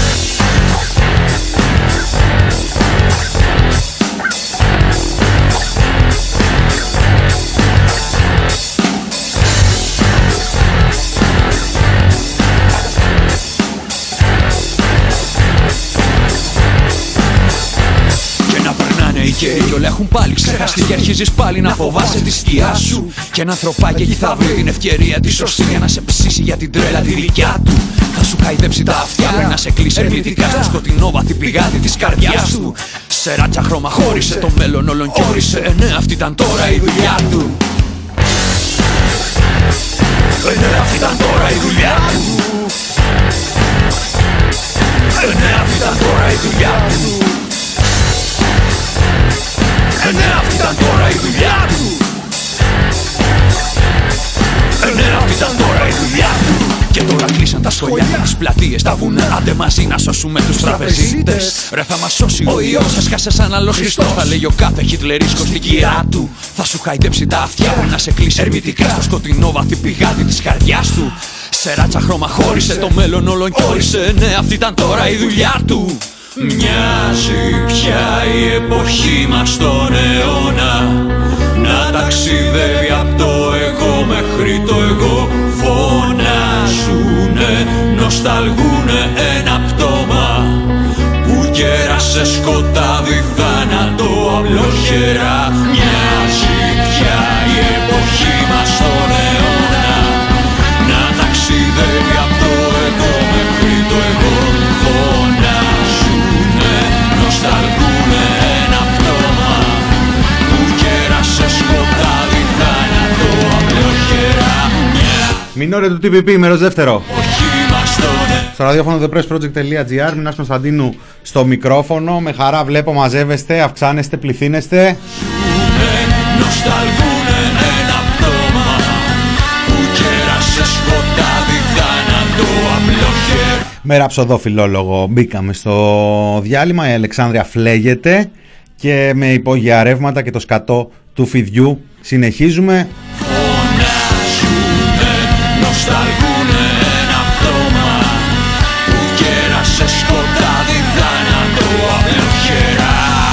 Οι καιροί όλα έχουν πάλι ξεχαστεί και αρχίζεις πάλι να φοβάσαι τη σκιά σου. Και ένα ανθρωπάκι εκεί θα βρει την ευκαιρία τη σωστή για να σε ψήσει για την τρέλα τη δικιά του. Θα σου χαϊδέψει τα αυτιά πριν να σε κλείσει ερμητικά στο σκοτεινό βαθύ πηγάδι της καρδιάς του. Σε ράτσα χρώμα χώρισε, το μέλλον όλων κι όρισε. Ε, ναι, αυτή ήταν τώρα η δουλειά του. Ε, ναι, αυτή ήταν τώρα η δουλειά του. Ε, ναι, αυτή ήταν τώρα η δουλειά του. Ε, ναι, αυτή ήταν τώρα η δουλειά του. Ε, ναι, αυτή ήταν τώρα η δουλειά του. Και τώρα κλείσαν τα σχολιά και τις πλατείες, τα βουνά. Άντε μαζί να σώσουμε τους τραπεζίτες. Ρε θα μας σώσει ο ιός, έσκασε σαν άλλος Χριστός. Θα λέει ο κάθε χιτλερίσκος στην κυρά του. Θα σου χαϊδέψει τα αυτιά πριν να σε κλείσει ερμητικά στο σκοτεινό βαθύ πηγάδι της καρδιάς του. Σε ράτσα χρώμα χώρισε, το μέλλον όλων κι όρισε. Ναι, αυτή ήταν τώρα η δουλειά του. Μοιάζει πια η εποχή μας στον αιώνα να ταξιδεύει από το εγώ μέχρι το εγώ. Φωνάζουνε, νοσταλγούνε ένα πτώμα που κέρασε σκοτάδι, θάνατο, απλοχερά. Μοιάζει πια η εποχή μας στον αιώνα να ταξιδεύει από το εγώ μέχρι το εγώ. Νοσταλγούνε ένα πτώμα που κέρασε σκοτάδι, θάνατο, απλοχερά. Μινόρε του τι πι πι, μέρος δεύτερο. Στο ραδιόφωνο the press project τελεία gr. Μινάς Κωνσταντίνου στο μικρόφωνο. Με χαρά βλέπω μαζεύεστε, αυξάνεστε, πληθύνεστε. Νοσταλγούνε ένα πτώμα που κέρασε σκοτάδι, θάνατο, απλοχερά. Με ραψοδόφιλόλογο μπήκαμε στο διάλειμμα. Η Αλεξάνδρεια φλέγεται και με υπόγεια ρεύματα και το σκατό του φιδιού συνεχίζουμε. Φωνάζουνε, νοσταλγούνε ένα πτώμα που κέρασε σκοτάδι, θάνατο, απλοχερά.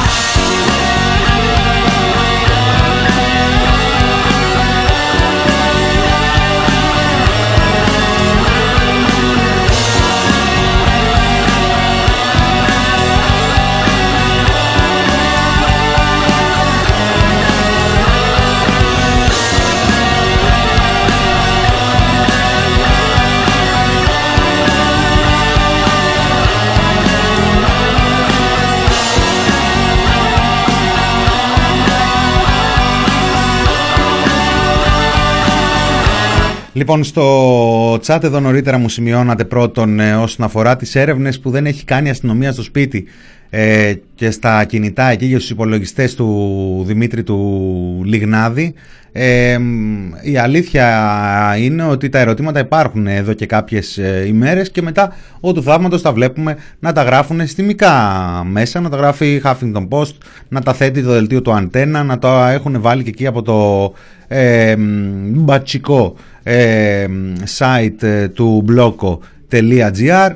Λοιπόν, στο chat εδώ νωρίτερα μου σημειώνατε πρώτον ε, όσον αφορά τις έρευνες που δεν έχει κάνει η αστυνομία στο σπίτι ε, και στα κινητά εκεί για τους υπολογιστές του Δημήτρη του Λιγνάδη. Ε, η αλήθεια είναι ότι τα ερωτήματα υπάρχουν εδώ και κάποιες ε, ημέρες και μετά ο του θαύματος τα βλέπουμε να τα γράφουν στιμικά μέσα, να τα γράφει η Huffington Post, να τα θέτει το δελτίο του Αντένα, να τα έχουν βάλει και εκεί από το ε, μπατσικό ε, site του bloko.gr.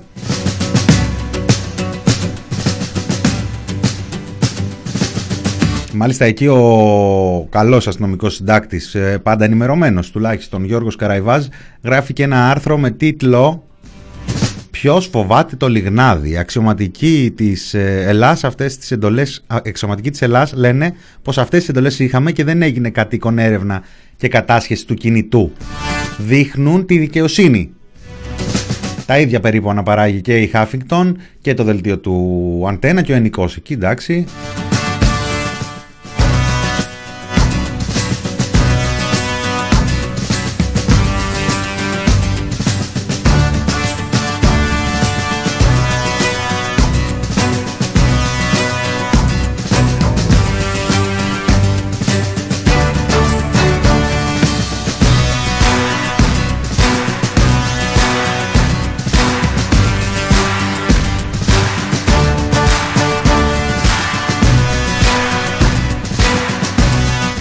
Μάλιστα εκεί ο καλός αστυνομικός συντάκτης, πάντα ενημερωμένος τουλάχιστον, Γιώργος Καραϊβάζ, γράφει και ένα άρθρο με τίτλο «Ποιος φοβάται το Λιγνάδι». Αξιωματικοί της Ελλάς, αυτές τις εντολές, αξιωματικοί της Ελλάς λένε πως αυτές τις εντολές είχαμε και δεν έγινε κατοίκον έρευνα και κατάσχεση του κινητού. Δείχνουν τη δικαιοσύνη. Τα ίδια περίπου αναπαράγει και η Huffington και το δελτίο του Αντένα και ο Ενικός εκεί, εντάξει.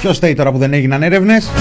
Ποιος φταίει τώρα που δεν έγιναν έρευνες?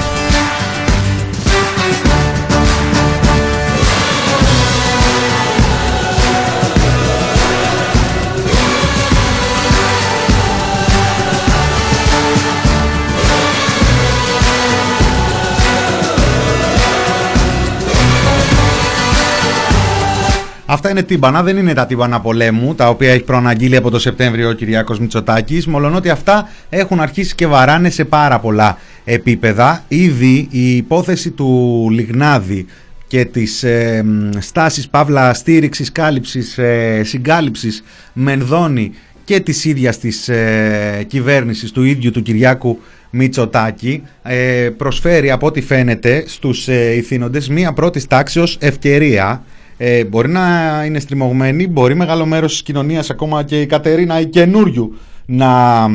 Αυτά είναι τύμπανα, δεν είναι τα τύμπανα πολέμου, τα οποία έχει προαναγγείλει από το Σεπτέμβριο ο Κυριάκος Μητσοτάκης, μολονότι αυτά έχουν αρχίσει και βαράνε σε πάρα πολλά επίπεδα. Ήδη η υπόθεση του Λιγνάδη και της ε, στάσης παύλα στήριξης, κάλυψης, ε, συγκάλυψης Μενδώνη και της ίδιας της ε, κυβέρνησης του ίδιου του Κυριάκου Μητσοτάκη ε, προσφέρει από ό,τι φαίνεται στους ε, ηθήνοντες μία πρώτης τάξεως ευκαιρία. Ε, μπορεί να είναι στριμωγμένη, μπορεί μεγάλο μέρος της κοινωνίας, ακόμα και η Κατερίνα η καινούριου, να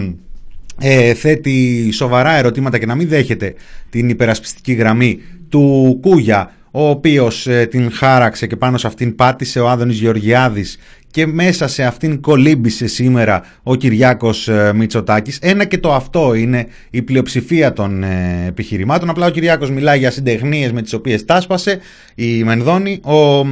ε, θέτει σοβαρά ερωτήματα και να μην δέχεται την υπερασπιστική γραμμή του Κούγια, ο οποίος ε, την χάραξε και πάνω σε αυτήν πάτησε ο Άδωνης Γεωργιάδης και μέσα σε αυτήν κολύμπησε σήμερα ο Κυριάκος ε, Μητσοτάκης. Ένα και το αυτό είναι η πλειοψηφία των ε, επιχειρημάτων. Απλά ο Κυριάκος μιλάει για συντεχνίες με τις οποίες τάσπασε η Μενδώνη. Ο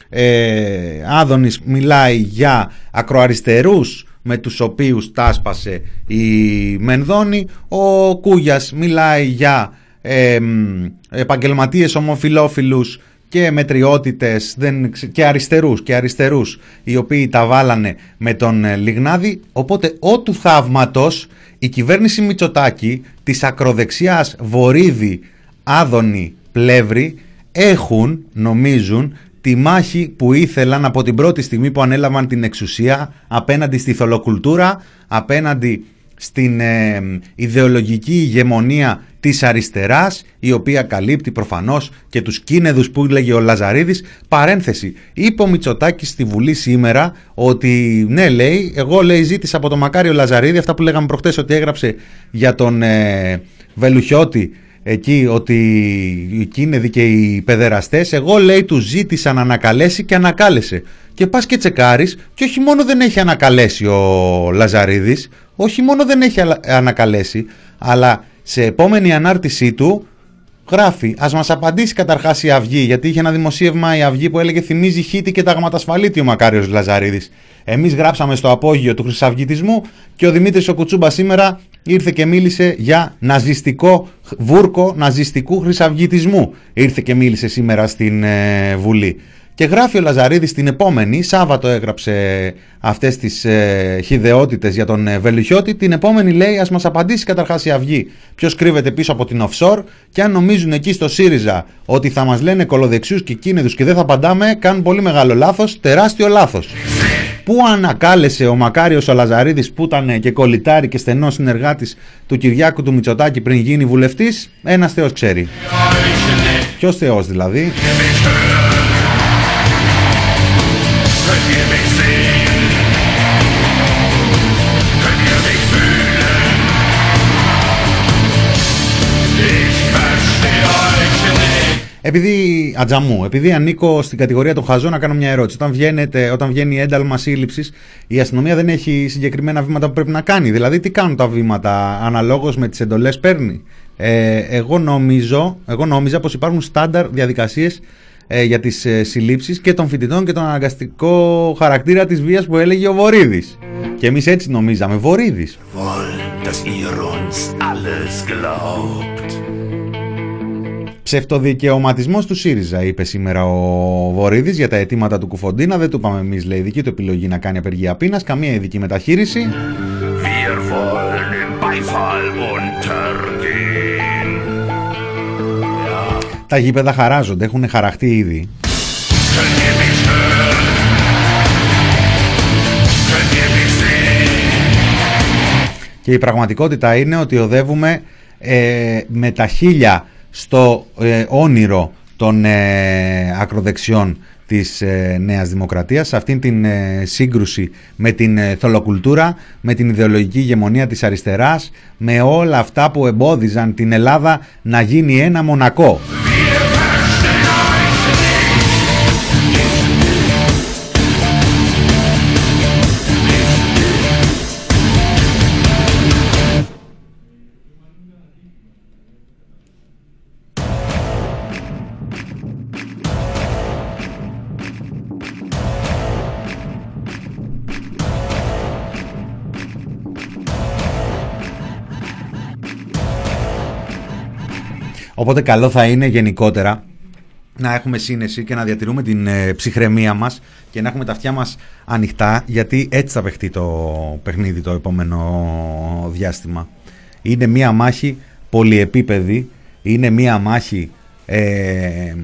ε, Άδωνης μιλάει για ακροαριστερούς με τους οποίους τάσπασε η Μενδώνη. Ο Κούγιας μιλάει για ε, επαγγελματίες ομοφυλόφιλους και μετριότητες δεν, και αριστερούς και αριστερούς οι οποίοι τα βάλανε με τον Λιγνάδη. Οπότε ο του θαύματος η κυβέρνηση Μητσοτάκη της ακροδεξιάς Βορίδη, Άδωνη, Πλεύρη έχουν, νομίζουν, τη μάχη που ήθελαν από την πρώτη στιγμή που ανέλαβαν την εξουσία απέναντι στη θολοκουλτούρα, απέναντι στην ε, ιδεολογική ηγεμονία της αριστεράς, η οποία καλύπτει προφανώς και τους κίνεδους που λέγει ο Λαζαρίδης. Παρένθεση, είπε ο Μητσοτάκης στη Βουλή σήμερα ότι ναι, λέει, εγώ λέει ζήτησα από τον Μακάριο Λαζαρίδη αυτά που λέγαμε προχτές ότι έγραψε για τον ε, Βελουχιώτη εκεί, ότι οι κίνεδοι και οι παιδεραστές, εγώ λέει του ζήτησα να ανακαλέσει και ανακάλεσε. Και πας και τσεκάρεις και όχι μόνο δεν έχει ανακαλέσει ο Λαζαρίδης, όχι μόνο δεν έχει ανακαλέσει, αλλά σε επόμενη ανάρτησή του γράφει, ας μας απαντήσει καταρχάς η Αυγή, γιατί είχε ένα δημοσίευμα η Αυγή που έλεγε θυμίζει χίτη και ταγματασφαλίτη ο Μακάριος Λαζαρίδης. Εμείς γράψαμε στο απόγειο του χρυσαυγητισμού και ο Δημήτρης ο Κουτσούμπα σήμερα ήρθε και μίλησε για ναζιστικό βούρκο ναζιστικού χρυσαυγητισμού. Ήρθε και μίλησε σήμερα στην ε, Βουλή. Και γράφει ο Λαζαρίδης την επόμενη, Σάββατο έγραψε αυτές τις ε, χυδαιότητες για τον ε, Βελουχιώτη, την επόμενη λέει ας μας απαντήσει καταρχάς η Αυγή ποιος κρύβεται πίσω από την offshore, και αν νομίζουν εκεί στο ΣΥΡΙΖΑ ότι θα μας λένε κολοδεξιούς και κίνεδους και δεν θα απαντάμε, κάνουν πολύ μεγάλο λάθος, τεράστιο λάθος. Πού ανακάλεσε ο Μακάριος ο Λαζαρίδης που ήταν και κολλητάρι και στενός συνεργάτης του Κυριάκου του Μητσοτάκη πριν γίνει βουλευτής, ένας Θεός ξέρει. Ποιος Θεός δηλαδή? Επειδή, ατζαμού, επειδή ανήκω στην κατηγορία των χαζών, να κάνω μια ερώτηση. Όταν, βγαίνετε, όταν βγαίνει ένταλμα σύλληψης, η αστυνομία δεν έχει συγκεκριμένα βήματα που πρέπει να κάνει. Δηλαδή, τι κάνουν τα βήματα, αναλόγως με τις εντολές παίρνει. Ε, εγώ, νομίζω, εγώ νόμιζα πως υπάρχουν στάνταρ διαδικασίες ε, για τις ε, συλλήψεις και των φοιτητών και τον αναγκαστικό χαρακτήρα της βίας που έλεγε ο Βορίδης. Και εμείς έτσι νομίζαμε. Βορίδης. Ψευτοδικαιωματισμός του ΣΥΡΙΖΑ, είπε σήμερα ο Βορίδης για τα αιτήματα του Κουφοντίνα. Δεν του είπαμε εμείς, λέει, δική του επιλογή να κάνει απεργία πείνας, καμία ειδική μεταχείριση. Τα γήπεδα χαράζονται, έχουν χαραχτεί ήδη. Και η πραγματικότητα είναι ότι οδεύουμε ε, με τα χίλια στο ε, όνειρο των ε, ακροδεξιών της ε, Νέας Δημοκρατίας, σε αυτήν την ε, σύγκρουση με την ε, θολοκουλτούρα, με την ιδεολογική ηγεμονία της αριστεράς, με όλα αυτά που εμπόδιζαν την Ελλάδα να γίνει ένα Μονακό. Οπότε καλό θα είναι γενικότερα να έχουμε σύνεση και να διατηρούμε την ε, ψυχραιμία μας και να έχουμε τα αυτιά μας ανοιχτά, γιατί έτσι θα παιχτεί το παιχνίδι το επόμενο διάστημα. Είναι μία μάχη πολυεπίπεδη, είναι μία μάχη ε,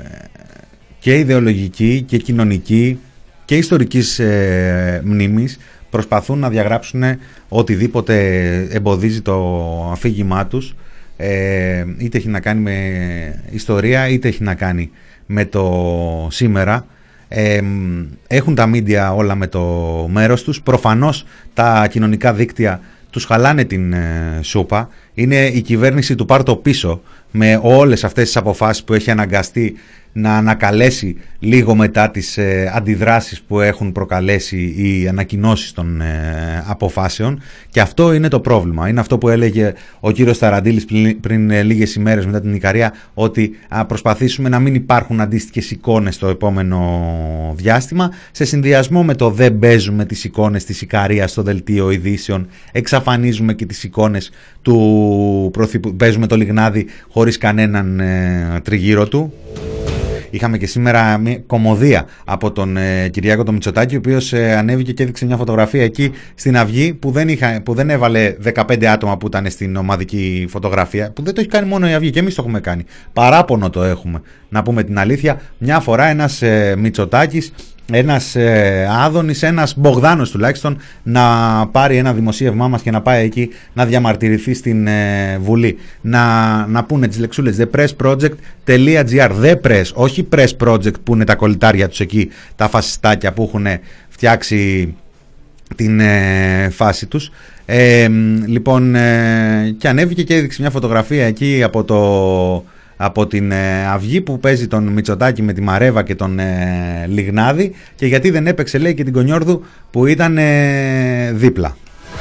και ιδεολογική και κοινωνική και ιστορικής ε, μνήμης. Προσπαθούν να διαγράψουν οτιδήποτε εμποδίζει το αφήγημά τους, ε, είτε έχει να κάνει με ιστορία είτε έχει να κάνει με το σήμερα. Ε, έχουν τα μίντια όλα με το μέρος τους. Προφανώς τα κοινωνικά δίκτυα τους χαλάνε την ε, σούπα. Είναι η κυβέρνηση του πάρ' το πίσω με όλες αυτές τις αποφάσεις που έχει αναγκαστεί να ανακαλέσει λίγο μετά τις ε, αντιδράσεις που έχουν προκαλέσει οι ανακοινώσεις των ε, αποφάσεων, και αυτό είναι το πρόβλημα. Είναι αυτό που έλεγε ο κύριος Ταραντήλης πριν, πριν ε, λίγες ημέρες μετά την Ικαρία, ότι α, προσπαθήσουμε να μην υπάρχουν αντίστοιχες εικόνες στο επόμενο διάστημα, σε συνδυασμό με το δεν παίζουμε τις εικόνες της Ικαρίας στο δελτίο ειδήσεων, εξαφανίζουμε και τις εικόνες του πρωθυπουργού, παίζουμε το λιγνάδι χωρίς κανέναν ε, τριγύρο του. Είχαμε και σήμερα μια κωμωδία από τον ε, Κυριάκο τον Μητσοτάκη, ο οποίος ε, ανέβηκε και έδειξε μια φωτογραφία εκεί στην Αυγή που δεν, είχα, που δεν έβαλε δεκαπέντε άτομα που ήταν στην ομαδική φωτογραφία, που δεν το έχει κάνει μόνο η Αυγή, και εμείς το έχουμε κάνει. Παράπονο το έχουμε, να πούμε την αλήθεια. Μια φορά ένας ε, Μητσοτάκης, ένας ε, Άδωνης, ένας Μπογδάνος τουλάχιστον, να πάρει ένα δημοσίευμά μας και να πάει εκεί να διαμαρτυρηθεί στην ε, Βουλή. Να, να πούνε τις λεξούλες thepressproject.gr, The Press, όχι Press Project που είναι τα κολλητάρια τους εκεί, τα φασιστάκια που έχουν φτιάξει την ε, φάση τους. Ε, λοιπόν, ε, και ανέβηκε και έδειξε μια φωτογραφία εκεί από το... από την ε, Αυγή που παίζει τον Μητσοτάκη με τη Μαρέβα και τον ε, Λιγνάδη, και γιατί δεν έπαιξε, λέει, και την Κονιόρδου που ήταν ε, δίπλα.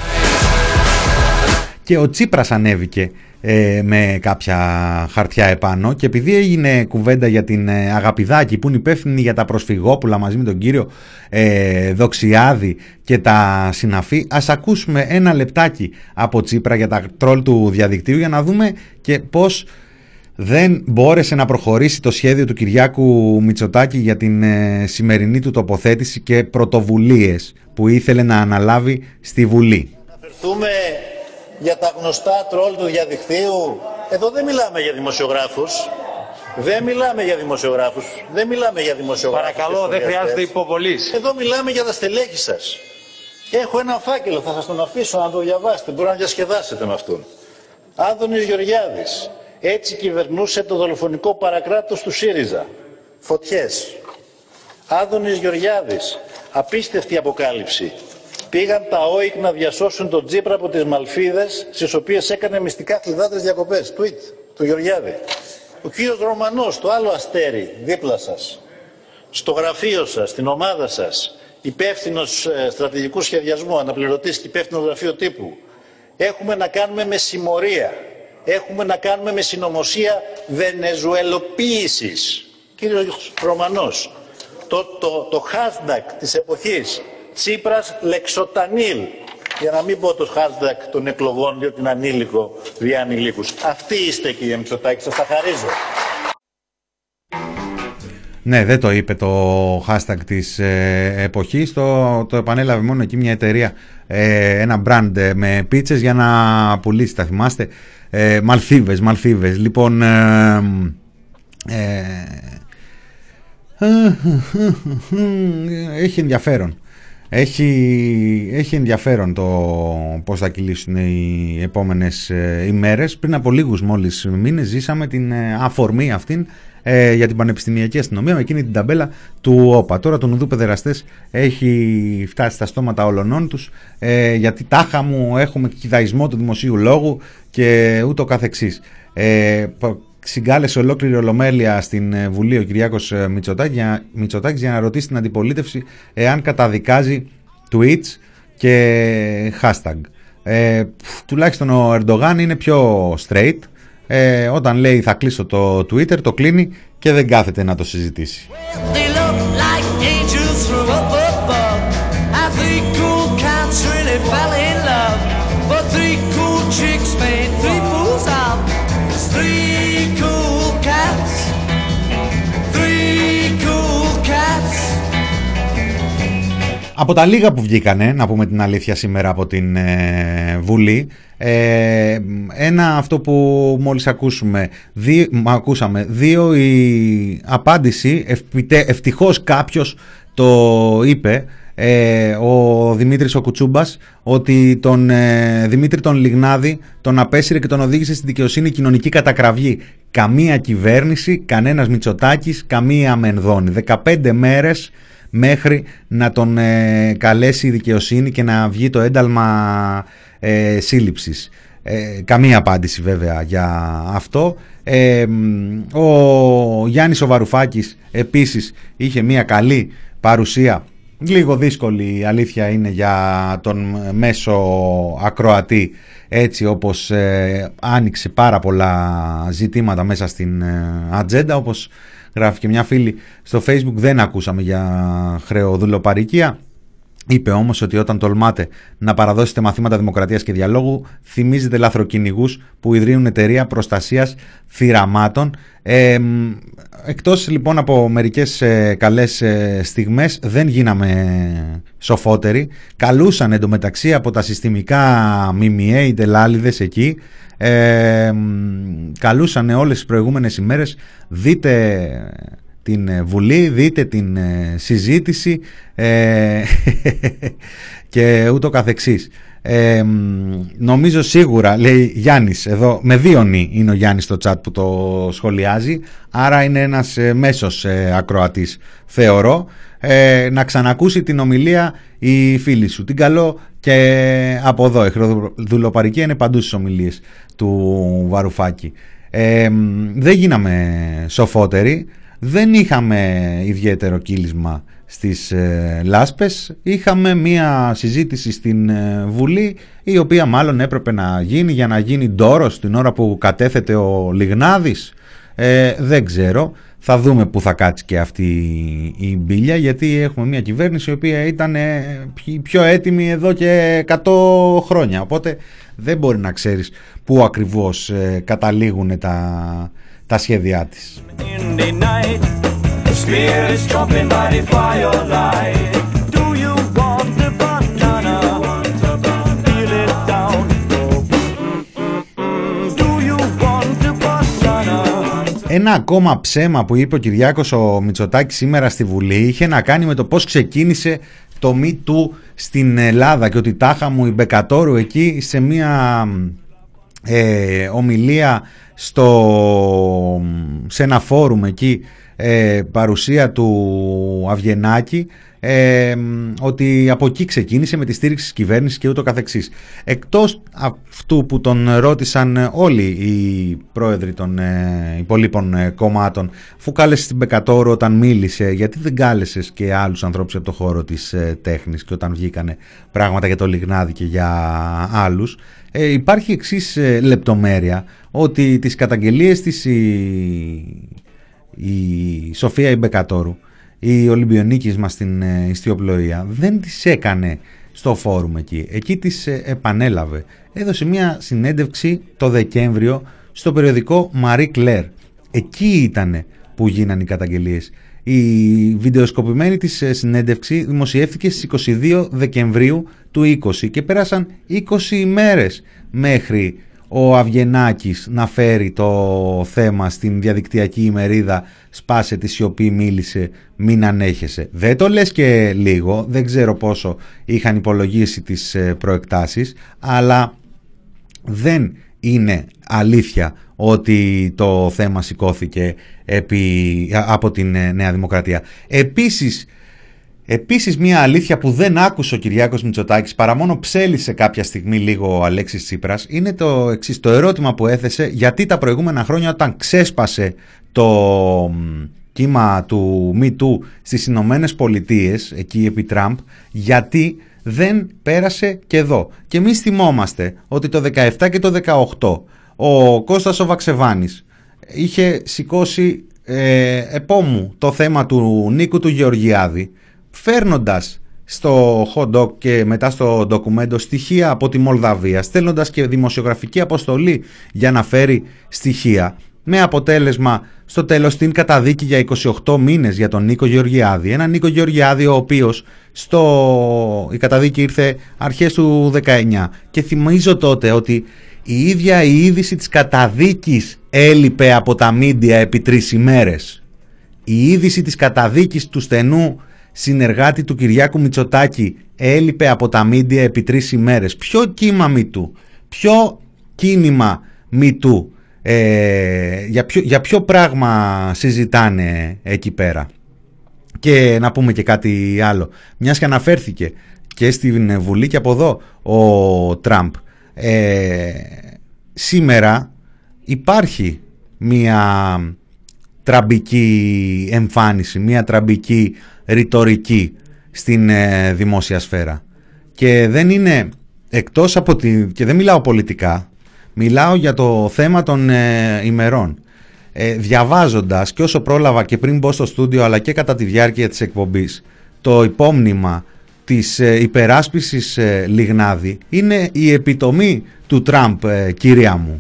Και ο Τσίπρας ανέβηκε ε, με κάποια χαρτιά επάνω, και επειδή έγινε κουβέντα για την ε, Αγαπηδάκη που είναι υπεύθυνη για τα προσφυγόπουλα μαζί με τον κύριο ε, Δοξιάδη και τα συναφή, ας ακούσουμε ένα λεπτάκι από Τσίπρα για τα τρόλ του διαδικτύου, για να δούμε και πώς δεν μπόρεσε να προχωρήσει το σχέδιο του Κυριάκου Μητσοτάκη για την ε, σημερινή του τοποθέτηση και πρωτοβουλίες που ήθελε να αναλάβει στη Βουλή. Αναφερθούμε για τα γνωστά τρόλ του διαδικτύου. Εδώ δεν μιλάμε για δημοσιογράφους. Δεν μιλάμε για δημοσιογράφους. Δεν μιλάμε για δημοσιογράφους. Παρακαλώ, δεν χρειάζεται υποβολής. Εδώ μιλάμε για τα στελέχη σας. Έχω ένα φάκελο, θα σας τον αφήσω να το διαβάσετε. Μπορεί να διασκεδάσετε με αυτόν. Άδωνης Γεωργιάδης. Έτσι κυβερνούσε το δολοφονικό παρακράτος του ΣΥΡΙΖΑ. Φωτιές. Άδωνης Γεωργιάδης. Απίστευτη αποκάλυψη. Πήγαν τα ΟΙΚ να διασώσουν τον Τσίπρα από τις Μαλφίδες, στις οποίες έκανε μυστικά κλειδάτες διακοπές. Tweet του Γεωργιάδη. Ο κύριος Ρωμανός, το άλλο αστέρι, δίπλα σας. Στο γραφείο σας, στην ομάδα σας. Υπεύθυνος στρατηγικού σχεδιασμού, αναπληρωτής και υπεύθυνο γραφείο τύπου. Έχουμε να κάνουμε με συμμορία. Έχουμε να κάνουμε με συνωμοσία βενεζουελοποίησης. Κύριος Ρωμανός, το, το, το hashtag της εποχής, Τσίπρας Λεξοτανίλ, για να μην πω το hashtag των εκλογών, διότι είναι ανήλικο δια ανηλίκους. Αυτοί είστε, κύριε Μητσοτάκη, σας τα χαρίζω. Ναι, δεν το είπε το hashtag της ε, εποχής, το, το επανέλαβε μόνο εκεί μια εταιρεία, ε, ένα brand ε, με πίτσες για να πουλήσει, τα θυμάστε, ε, Μαλθίβες, Μαλθίβες. Λοιπόν, ε, ε, ε, έχει ενδιαφέρον. Έχει, έχει ενδιαφέρον το πώς θα κυλήσουν οι επόμενες ε, ημέρες. Πριν από λίγους μόλις μήνες ζήσαμε την ε, αφορμή αυτήν ε, για την Πανεπιστημιακή Αστυνομία με εκείνη την ταμπέλα του ΟΠΑ. Τώρα τον ουδού παιδεραστές έχει φτάσει στα στόματα όλων τους, ε, γιατί τάχα μου έχουμε κυδαϊσμό του δημοσίου λόγου και ούτω καθεξής. Ε, Συγκάλεσε ολόκληρη ολομέλεια στην Βουλή ο Κυριάκος Μητσοτάκης για να ρωτήσει την αντιπολίτευση εάν καταδικάζει tweets και hashtag. Ε, τουλάχιστον ο Ερντογάν είναι πιο straight. Ε, όταν λέει θα κλείσω το Twitter, το κλείνει και δεν κάθεται να το συζητήσει. Three cool Από τα λίγα που βγήκανε, να πούμε την αλήθεια, σήμερα από την ε, Βουλή, ε, ένα αυτό που μόλις ακούσουμε, δι, ακούσαμε, δύο η απάντηση, ευ, ευτυχώς κάποιος το είπε, ε, ο Δημήτρης ο Κουτσούμπας, ότι τον ε, Δημήτρη τον Λιγνάδη τον απέσυρε και τον οδήγησε στην δικαιοσύνη κοινωνική κατακραυγή. Καμία κυβέρνηση, κανένας Μητσοτάκης, καμία Μενδώνη. δεκαπέντε μέρες μέχρι να τον ε, καλέσει η δικαιοσύνη και να βγει το ένταλμα ε, σύλληψης. Ε, καμία απάντηση βέβαια για αυτό. Ε, ο Γιάννης ο Βαρουφάκης επίσης είχε μια καλή παρουσία, λίγο δύσκολη η αλήθεια είναι για τον μέσο ακροατή, έτσι όπως ε, άνοιξε πάρα πολλά ζητήματα μέσα στην ε, ατζέντα, όπως γράφει και μια φίλη στο Facebook, δεν ακούσαμε για χρεοδουλοπαρικία. Είπε όμως ότι όταν τολμάτε να παραδώσετε μαθήματα δημοκρατίας και διαλόγου, θυμίζετε λαθροκυνηγούς που ιδρύουν εταιρεία προστασίας θυραμάτων. Ε, εκτός λοιπόν από μερικές ε, καλές ε, στιγμές, δεν γίναμε σοφότεροι. Καλούσαν εντωμεταξύ από τα συστημικά ΜΜΕ, οι τελάλιδες εκεί, ε, καλούσαν όλες τις προηγούμενες ημέρες, δείτε την Βουλή, δείτε την ε, συζήτηση ε, και ούτω καθεξής. Ε, νομίζω σίγουρα, λέει Γιάννης εδώ, με δύο νι είναι ο Γιάννης στο chat που το σχολιάζει, άρα είναι ένας ε, μέσος ε, ακροατής, θεωρώ, ε, να ξανακούσει την ομιλία η φίλη σου. Την καλώ και από εδώ, η χρεοδουλοπαρικία είναι παντού στις ομιλίες του Βαρουφάκη. Ε, δεν γίναμε σοφότεροι. Δεν είχαμε ιδιαίτερο κύλισμα στις ε, λάσπες, είχαμε μία συζήτηση στην ε, Βουλή, η οποία μάλλον έπρεπε να γίνει για να γίνει ντόρος την ώρα που κατέθεται ο Λιγνάδης. Ε, δεν ξέρω, θα δούμε που θα κάτσει και αυτή η μπίλια, γιατί έχουμε μία κυβέρνηση η οποία ήταν ε, πιο έτοιμη εδώ και εκατό χρόνια, οπότε δεν μπορεί να ξέρεις πού ακριβώς ε, καταλήγουν τα, τα σχέδιά της. Ένα ακόμα ψέμα που είπε ο Κυριάκος ο Μητσοτάκης σήμερα στη Βουλή είχε να κάνει με το πώς ξεκίνησε το Me Too στην Ελλάδα και ότι τάχα μου η Μπεκατόρου εκεί σε μια ε, ομιλία στο, σε ένα φόρουμ εκεί, ε, παρουσία του Αυγενάκη, ε, ότι από εκεί ξεκίνησε με τη στήριξη της κυβέρνησης και ούτω καθεξής. Εκτός αυτού που τον ρώτησαν όλοι οι πρόεδροι των ε, υπολείπων ε, κομμάτων, αφού κάλεσες την Μπεκατόρου όταν μίλησε, γιατί δεν κάλεσες και άλλους ανθρώπους από το χώρο της ε, τέχνης, και όταν βγήκανε πράγματα για το Λιγνάδη και για άλλους, ε, υπάρχει εξής ε, λεπτομέρεια, ότι τις καταγγελίες της η, η Σοφία η Μπεκατόρου, η Ολυμπιονίκης μας στην ε, ιστιοπλοεία, δεν τις έκανε στο φόρουμ εκεί. Εκεί τις ε, επανέλαβε. Έδωσε μια συνέντευξη το Δεκέμβριο στο περιοδικό Marie Claire. Εκεί ήτανε που γίνανε οι καταγγελίες. Η βιντεοσκοπημένη της ε, συνέντευξη δημοσιεύθηκε στις είκοσι δύο Δεκεμβρίου του είκοσι και πέρασαν είκοσι ημέρες μέχρι ο Αυγενάκης να φέρει το θέμα στην διαδικτυακή ημερίδα «Σπάσε τη σιωπή, μίλησε, μην ανέχεσαι». Δεν το λες και λίγο, δεν ξέρω πόσο είχαν υπολογίσει τις προεκτάσεις, αλλά δεν είναι αλήθεια ότι το θέμα σηκώθηκε επί, από την Νέα Δημοκρατία. Επίσης, Επίσης μια αλήθεια που δεν άκουσε ο Κυριάκος Μητσοτάκης, παρά μόνο ψέλισε κάποια στιγμή λίγο ο Αλέξης Τσίπρας, είναι το εξής, το ερώτημα που έθεσε, γιατί τα προηγούμενα χρόνια όταν ξέσπασε το κύμα του Me Too στις Ηνωμένες Πολιτείες, εκεί επί Τραμπ, γιατί δεν πέρασε και εδώ. Και εμείς θυμόμαστε ότι το δεκαεπτά και το δεκαοκτώ ο Κώστας ο Βαξεβάνης είχε σηκώσει ε, επόμου το θέμα του Νίκου του Γεωργιάδη, φέρνοντας στο hot dog και μετά στο ντοκουμέντο στοιχεία από τη Μολδαβία, στέλνοντας και δημοσιογραφική αποστολή για να φέρει στοιχεία. με αποτέλεσμα στο τέλος την καταδίκη για είκοσι οκτώ μήνες για τον Νίκο Γεωργιάδη. Έναν Νίκο Γεωργιάδη ο οποίος στο... η καταδίκη ήρθε αρχές του δεκαεννιά και θυμίζω τότε ότι η ίδια η είδηση της καταδίκης έλειπε από τα μίντια επί τρεις ημέρες. Η είδηση της καταδίκης του στενού συνεργάτη του Κυριάκου Μητσοτάκη έλειπε από τα μίντια επί τρεις ημέρες. Ποιο κύμα μητού, ποιο κίνημα μητού, ε, για, ποιο, για ποιο πράγμα συζητάνε εκεί πέρα. Και να πούμε και κάτι άλλο, μιας και αναφέρθηκε και στην Βουλή και από εδώ ο Τραμπ, ε, σήμερα υπάρχει μια τραμπική εμφάνιση, μια τραμπική ρητορική στην ε, δημόσια σφαίρα και δεν είναι εκτός από τη... και δεν μιλάω πολιτικά, μιλάω για το θέμα των ε, ημερών. Ε, διαβάζοντας και όσο πρόλαβα και πριν μπω στο στούντιο αλλά και κατά τη διάρκεια της εκπομπής το υπόμνημα της ε, υπεράσπισης ε, Λιγνάδη, είναι η επιτομή του Τραμπ, ε, κυρία μου.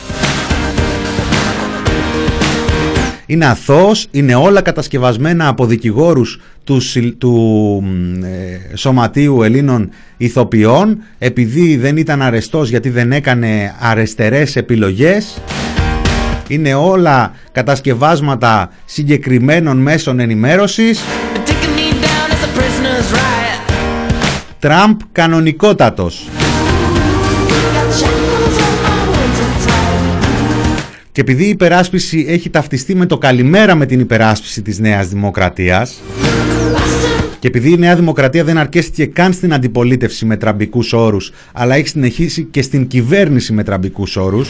Είναι αθώος, είναι όλα κατασκευασμένα από δικηγόρους του, του ε, Σωματείου Ελλήνων Ηθοποιών, επειδή δεν ήταν αρεστός γιατί δεν έκανε αριστερές επιλογές. Είναι όλα κατασκευάσματα συγκεκριμένων μέσων ενημέρωσης. Τραμπ κανονικότατος. Και επειδή η υπεράσπιση έχει ταυτιστεί με το καλημέρα με την υπεράσπιση της Νέας Δημοκρατίας και επειδή η Νέα Δημοκρατία δεν αρκέστηκε καν στην αντιπολίτευση με τραμπικούς όρους αλλά έχει συνεχίσει και στην κυβέρνηση με τραμπικούς όρους,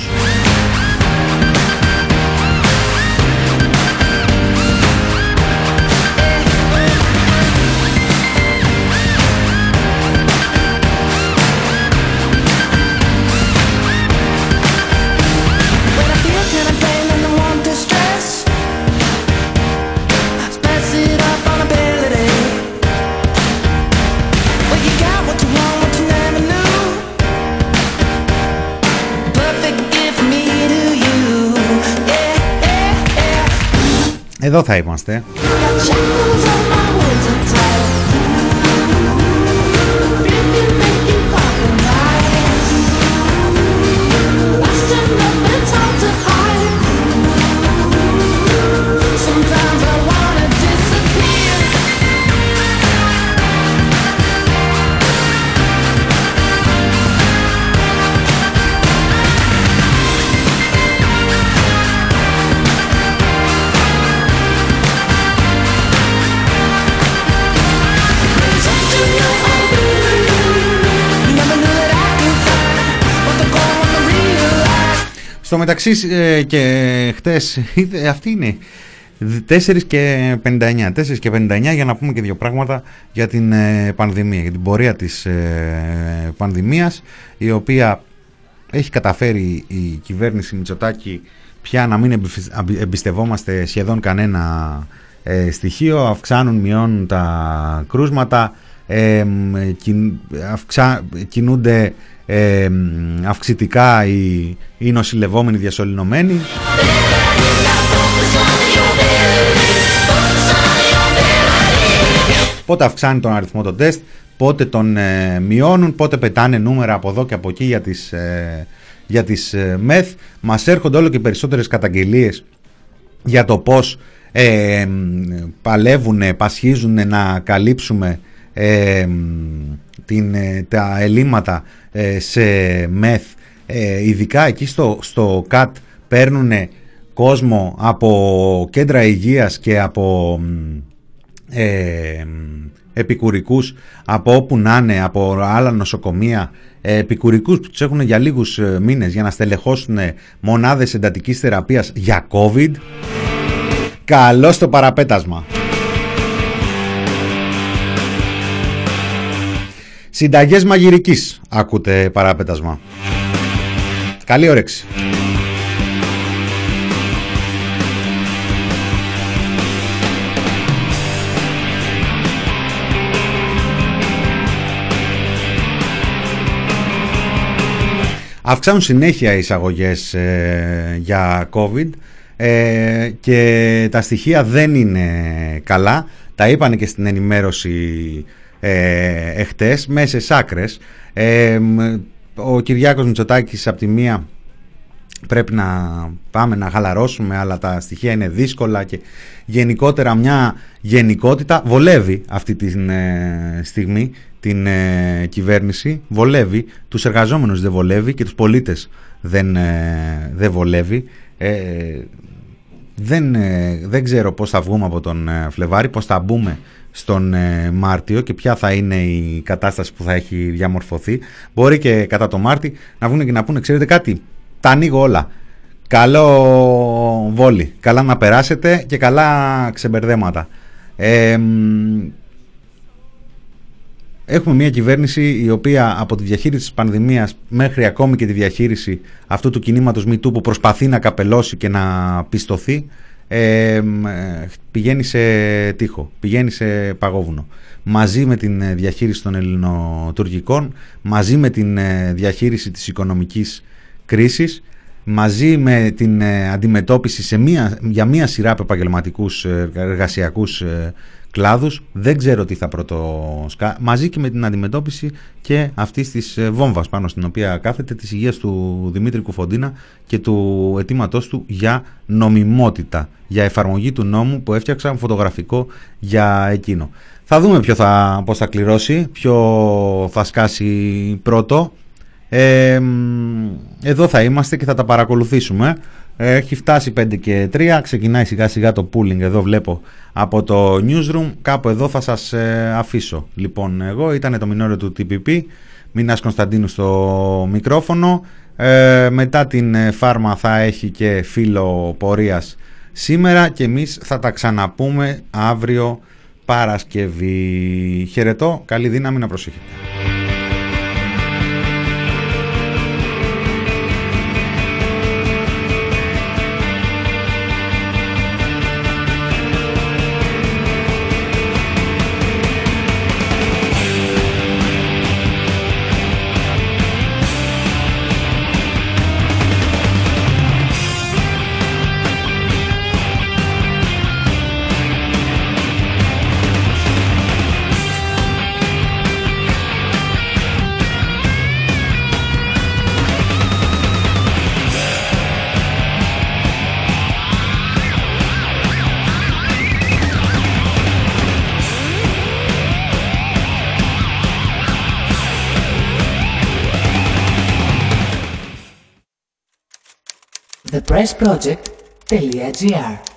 εδώ θα είμαστε. Στο μεταξύ ε, και χτες, αυτή είναι τέσσερα και πενήντα εννιά, τέσσερα και πενήντα εννιά για να πούμε και δύο πράγματα για την ε, πανδημία, για την πορεία της ε, πανδημίας, η οποία έχει καταφέρει η κυβέρνηση Μητσοτάκη πια να μην εμπιστευόμαστε σχεδόν κανένα ε, στοιχείο. Αυξάνουν, μειώνουν τα κρούσματα, ε, αυξα, κινούνται Ε, αυξητικά οι, οι νοσηλευόμενοι διασωληνωμένοι. Πότε αυξάνει τον αριθμό των τεστ, πότε τον ε, μειώνουν, πότε πετάνε νούμερα από εδώ και από εκεί για τις, ε, για τις ε, μεθ. Μας έρχονται όλο και περισσότερες καταγγελίες για το πώς ε, παλεύουν, πασχίζουν να καλύψουμε ε, την, τα ελλείμματα ε, σε μεθ, ε, ειδικά εκεί στο, στο ΚΑΤ παίρνουν κόσμο από κέντρα υγείας και από ε, επικουρικούς, από όπου να είναι, από άλλα νοσοκομεία, ε, επικουρικούς που τους έχουν για λίγους μήνες για να στελεχώσουν μονάδες εντατικής θεραπείας για COVID. Καλό στο παραπέτασμα. Συνταγές μαγειρικής, ακούτε παράπετασμα. Καλή όρεξη. Αυξάνουν συνέχεια οι εισαγωγές ε, για COVID. ε, και τα στοιχεία δεν είναι καλά. Τα είπανε και στην ενημέρωση ε, εχτες, μέσες άκρες. Ε, ο Κυριάκος Μητσοτάκης από τη μία πρέπει να πάμε να χαλαρώσουμε, αλλά τα στοιχεία είναι δύσκολα και γενικότερα μια γενικότητα βολεύει αυτή τη ε, στιγμή την ε, κυβέρνηση, βολεύει, τους εργαζόμενους δεν βολεύει και τους πολίτες δεν, ε, δεν βολεύει. Ε, δεν, ε, δεν ξέρω πώς θα βγούμε από τον ε, Φλεβάρη, πώς θα μπούμε στον ε, Μάρτιο και ποια θα είναι η κατάσταση που θα έχει διαμορφωθεί. Μπορεί και κατά το Μάρτι να βγουν και να πούνε, ξέρετε κάτι, τα ανοίγω όλα. Καλό βόλι, καλά να περάσετε και καλά ξεμπερδέματα. Ε, έχουμε μια κυβέρνηση η οποία από τη διαχείριση της πανδημίας μέχρι ακόμη και τη διαχείριση αυτού του κινήματος MeToo που προσπαθεί να καπελώσει και να πιστωθεί, ε, πηγαίνει σε τοίχο, πηγαίνει σε παγόβουνο. Μαζί με την διαχείριση των ελληνοτουρκικών, μαζί με την διαχείριση της οικονομικής κρίσης, μαζί με την αντιμετώπιση σε μία, για μία σειρά από επαγγελματικούς εργασιακούς κλάδους, δεν ξέρω τι θα πρωτοσκα... μαζί και με την αντιμετώπιση και αυτής της βόμβας πάνω στην οποία κάθεται, της υγείας του Δημήτρη Κουφοντίνα και του αιτήματός του για νομιμότητα, για εφαρμογή του νόμου που έφτιαξαν φωτογραφικό για εκείνο. Θα δούμε ποιο θα, πώς θα κληρώσει, ποιο θα σκάσει πρώτο. Ε, εδώ θα είμαστε και θα τα παρακολουθήσουμε. Έχει φτάσει πέντε και τρία, ξεκινάει σιγά σιγά το pooling, εδώ βλέπω από το newsroom. Κάπου εδώ θα σας ε, αφήσω. Λοιπόν, εγώ ήταν το μινόριο του τι πι πι, Μινάς Κωνσταντίνου στο μικρόφωνο. ε, Μετά την φάρμα θα έχει και φύλλο πορείας σήμερα και εμείς θα τα ξαναπούμε αύριο Παρασκευή. Χαιρετώ, καλή δύναμη, να προσέχετε. the press project dot g r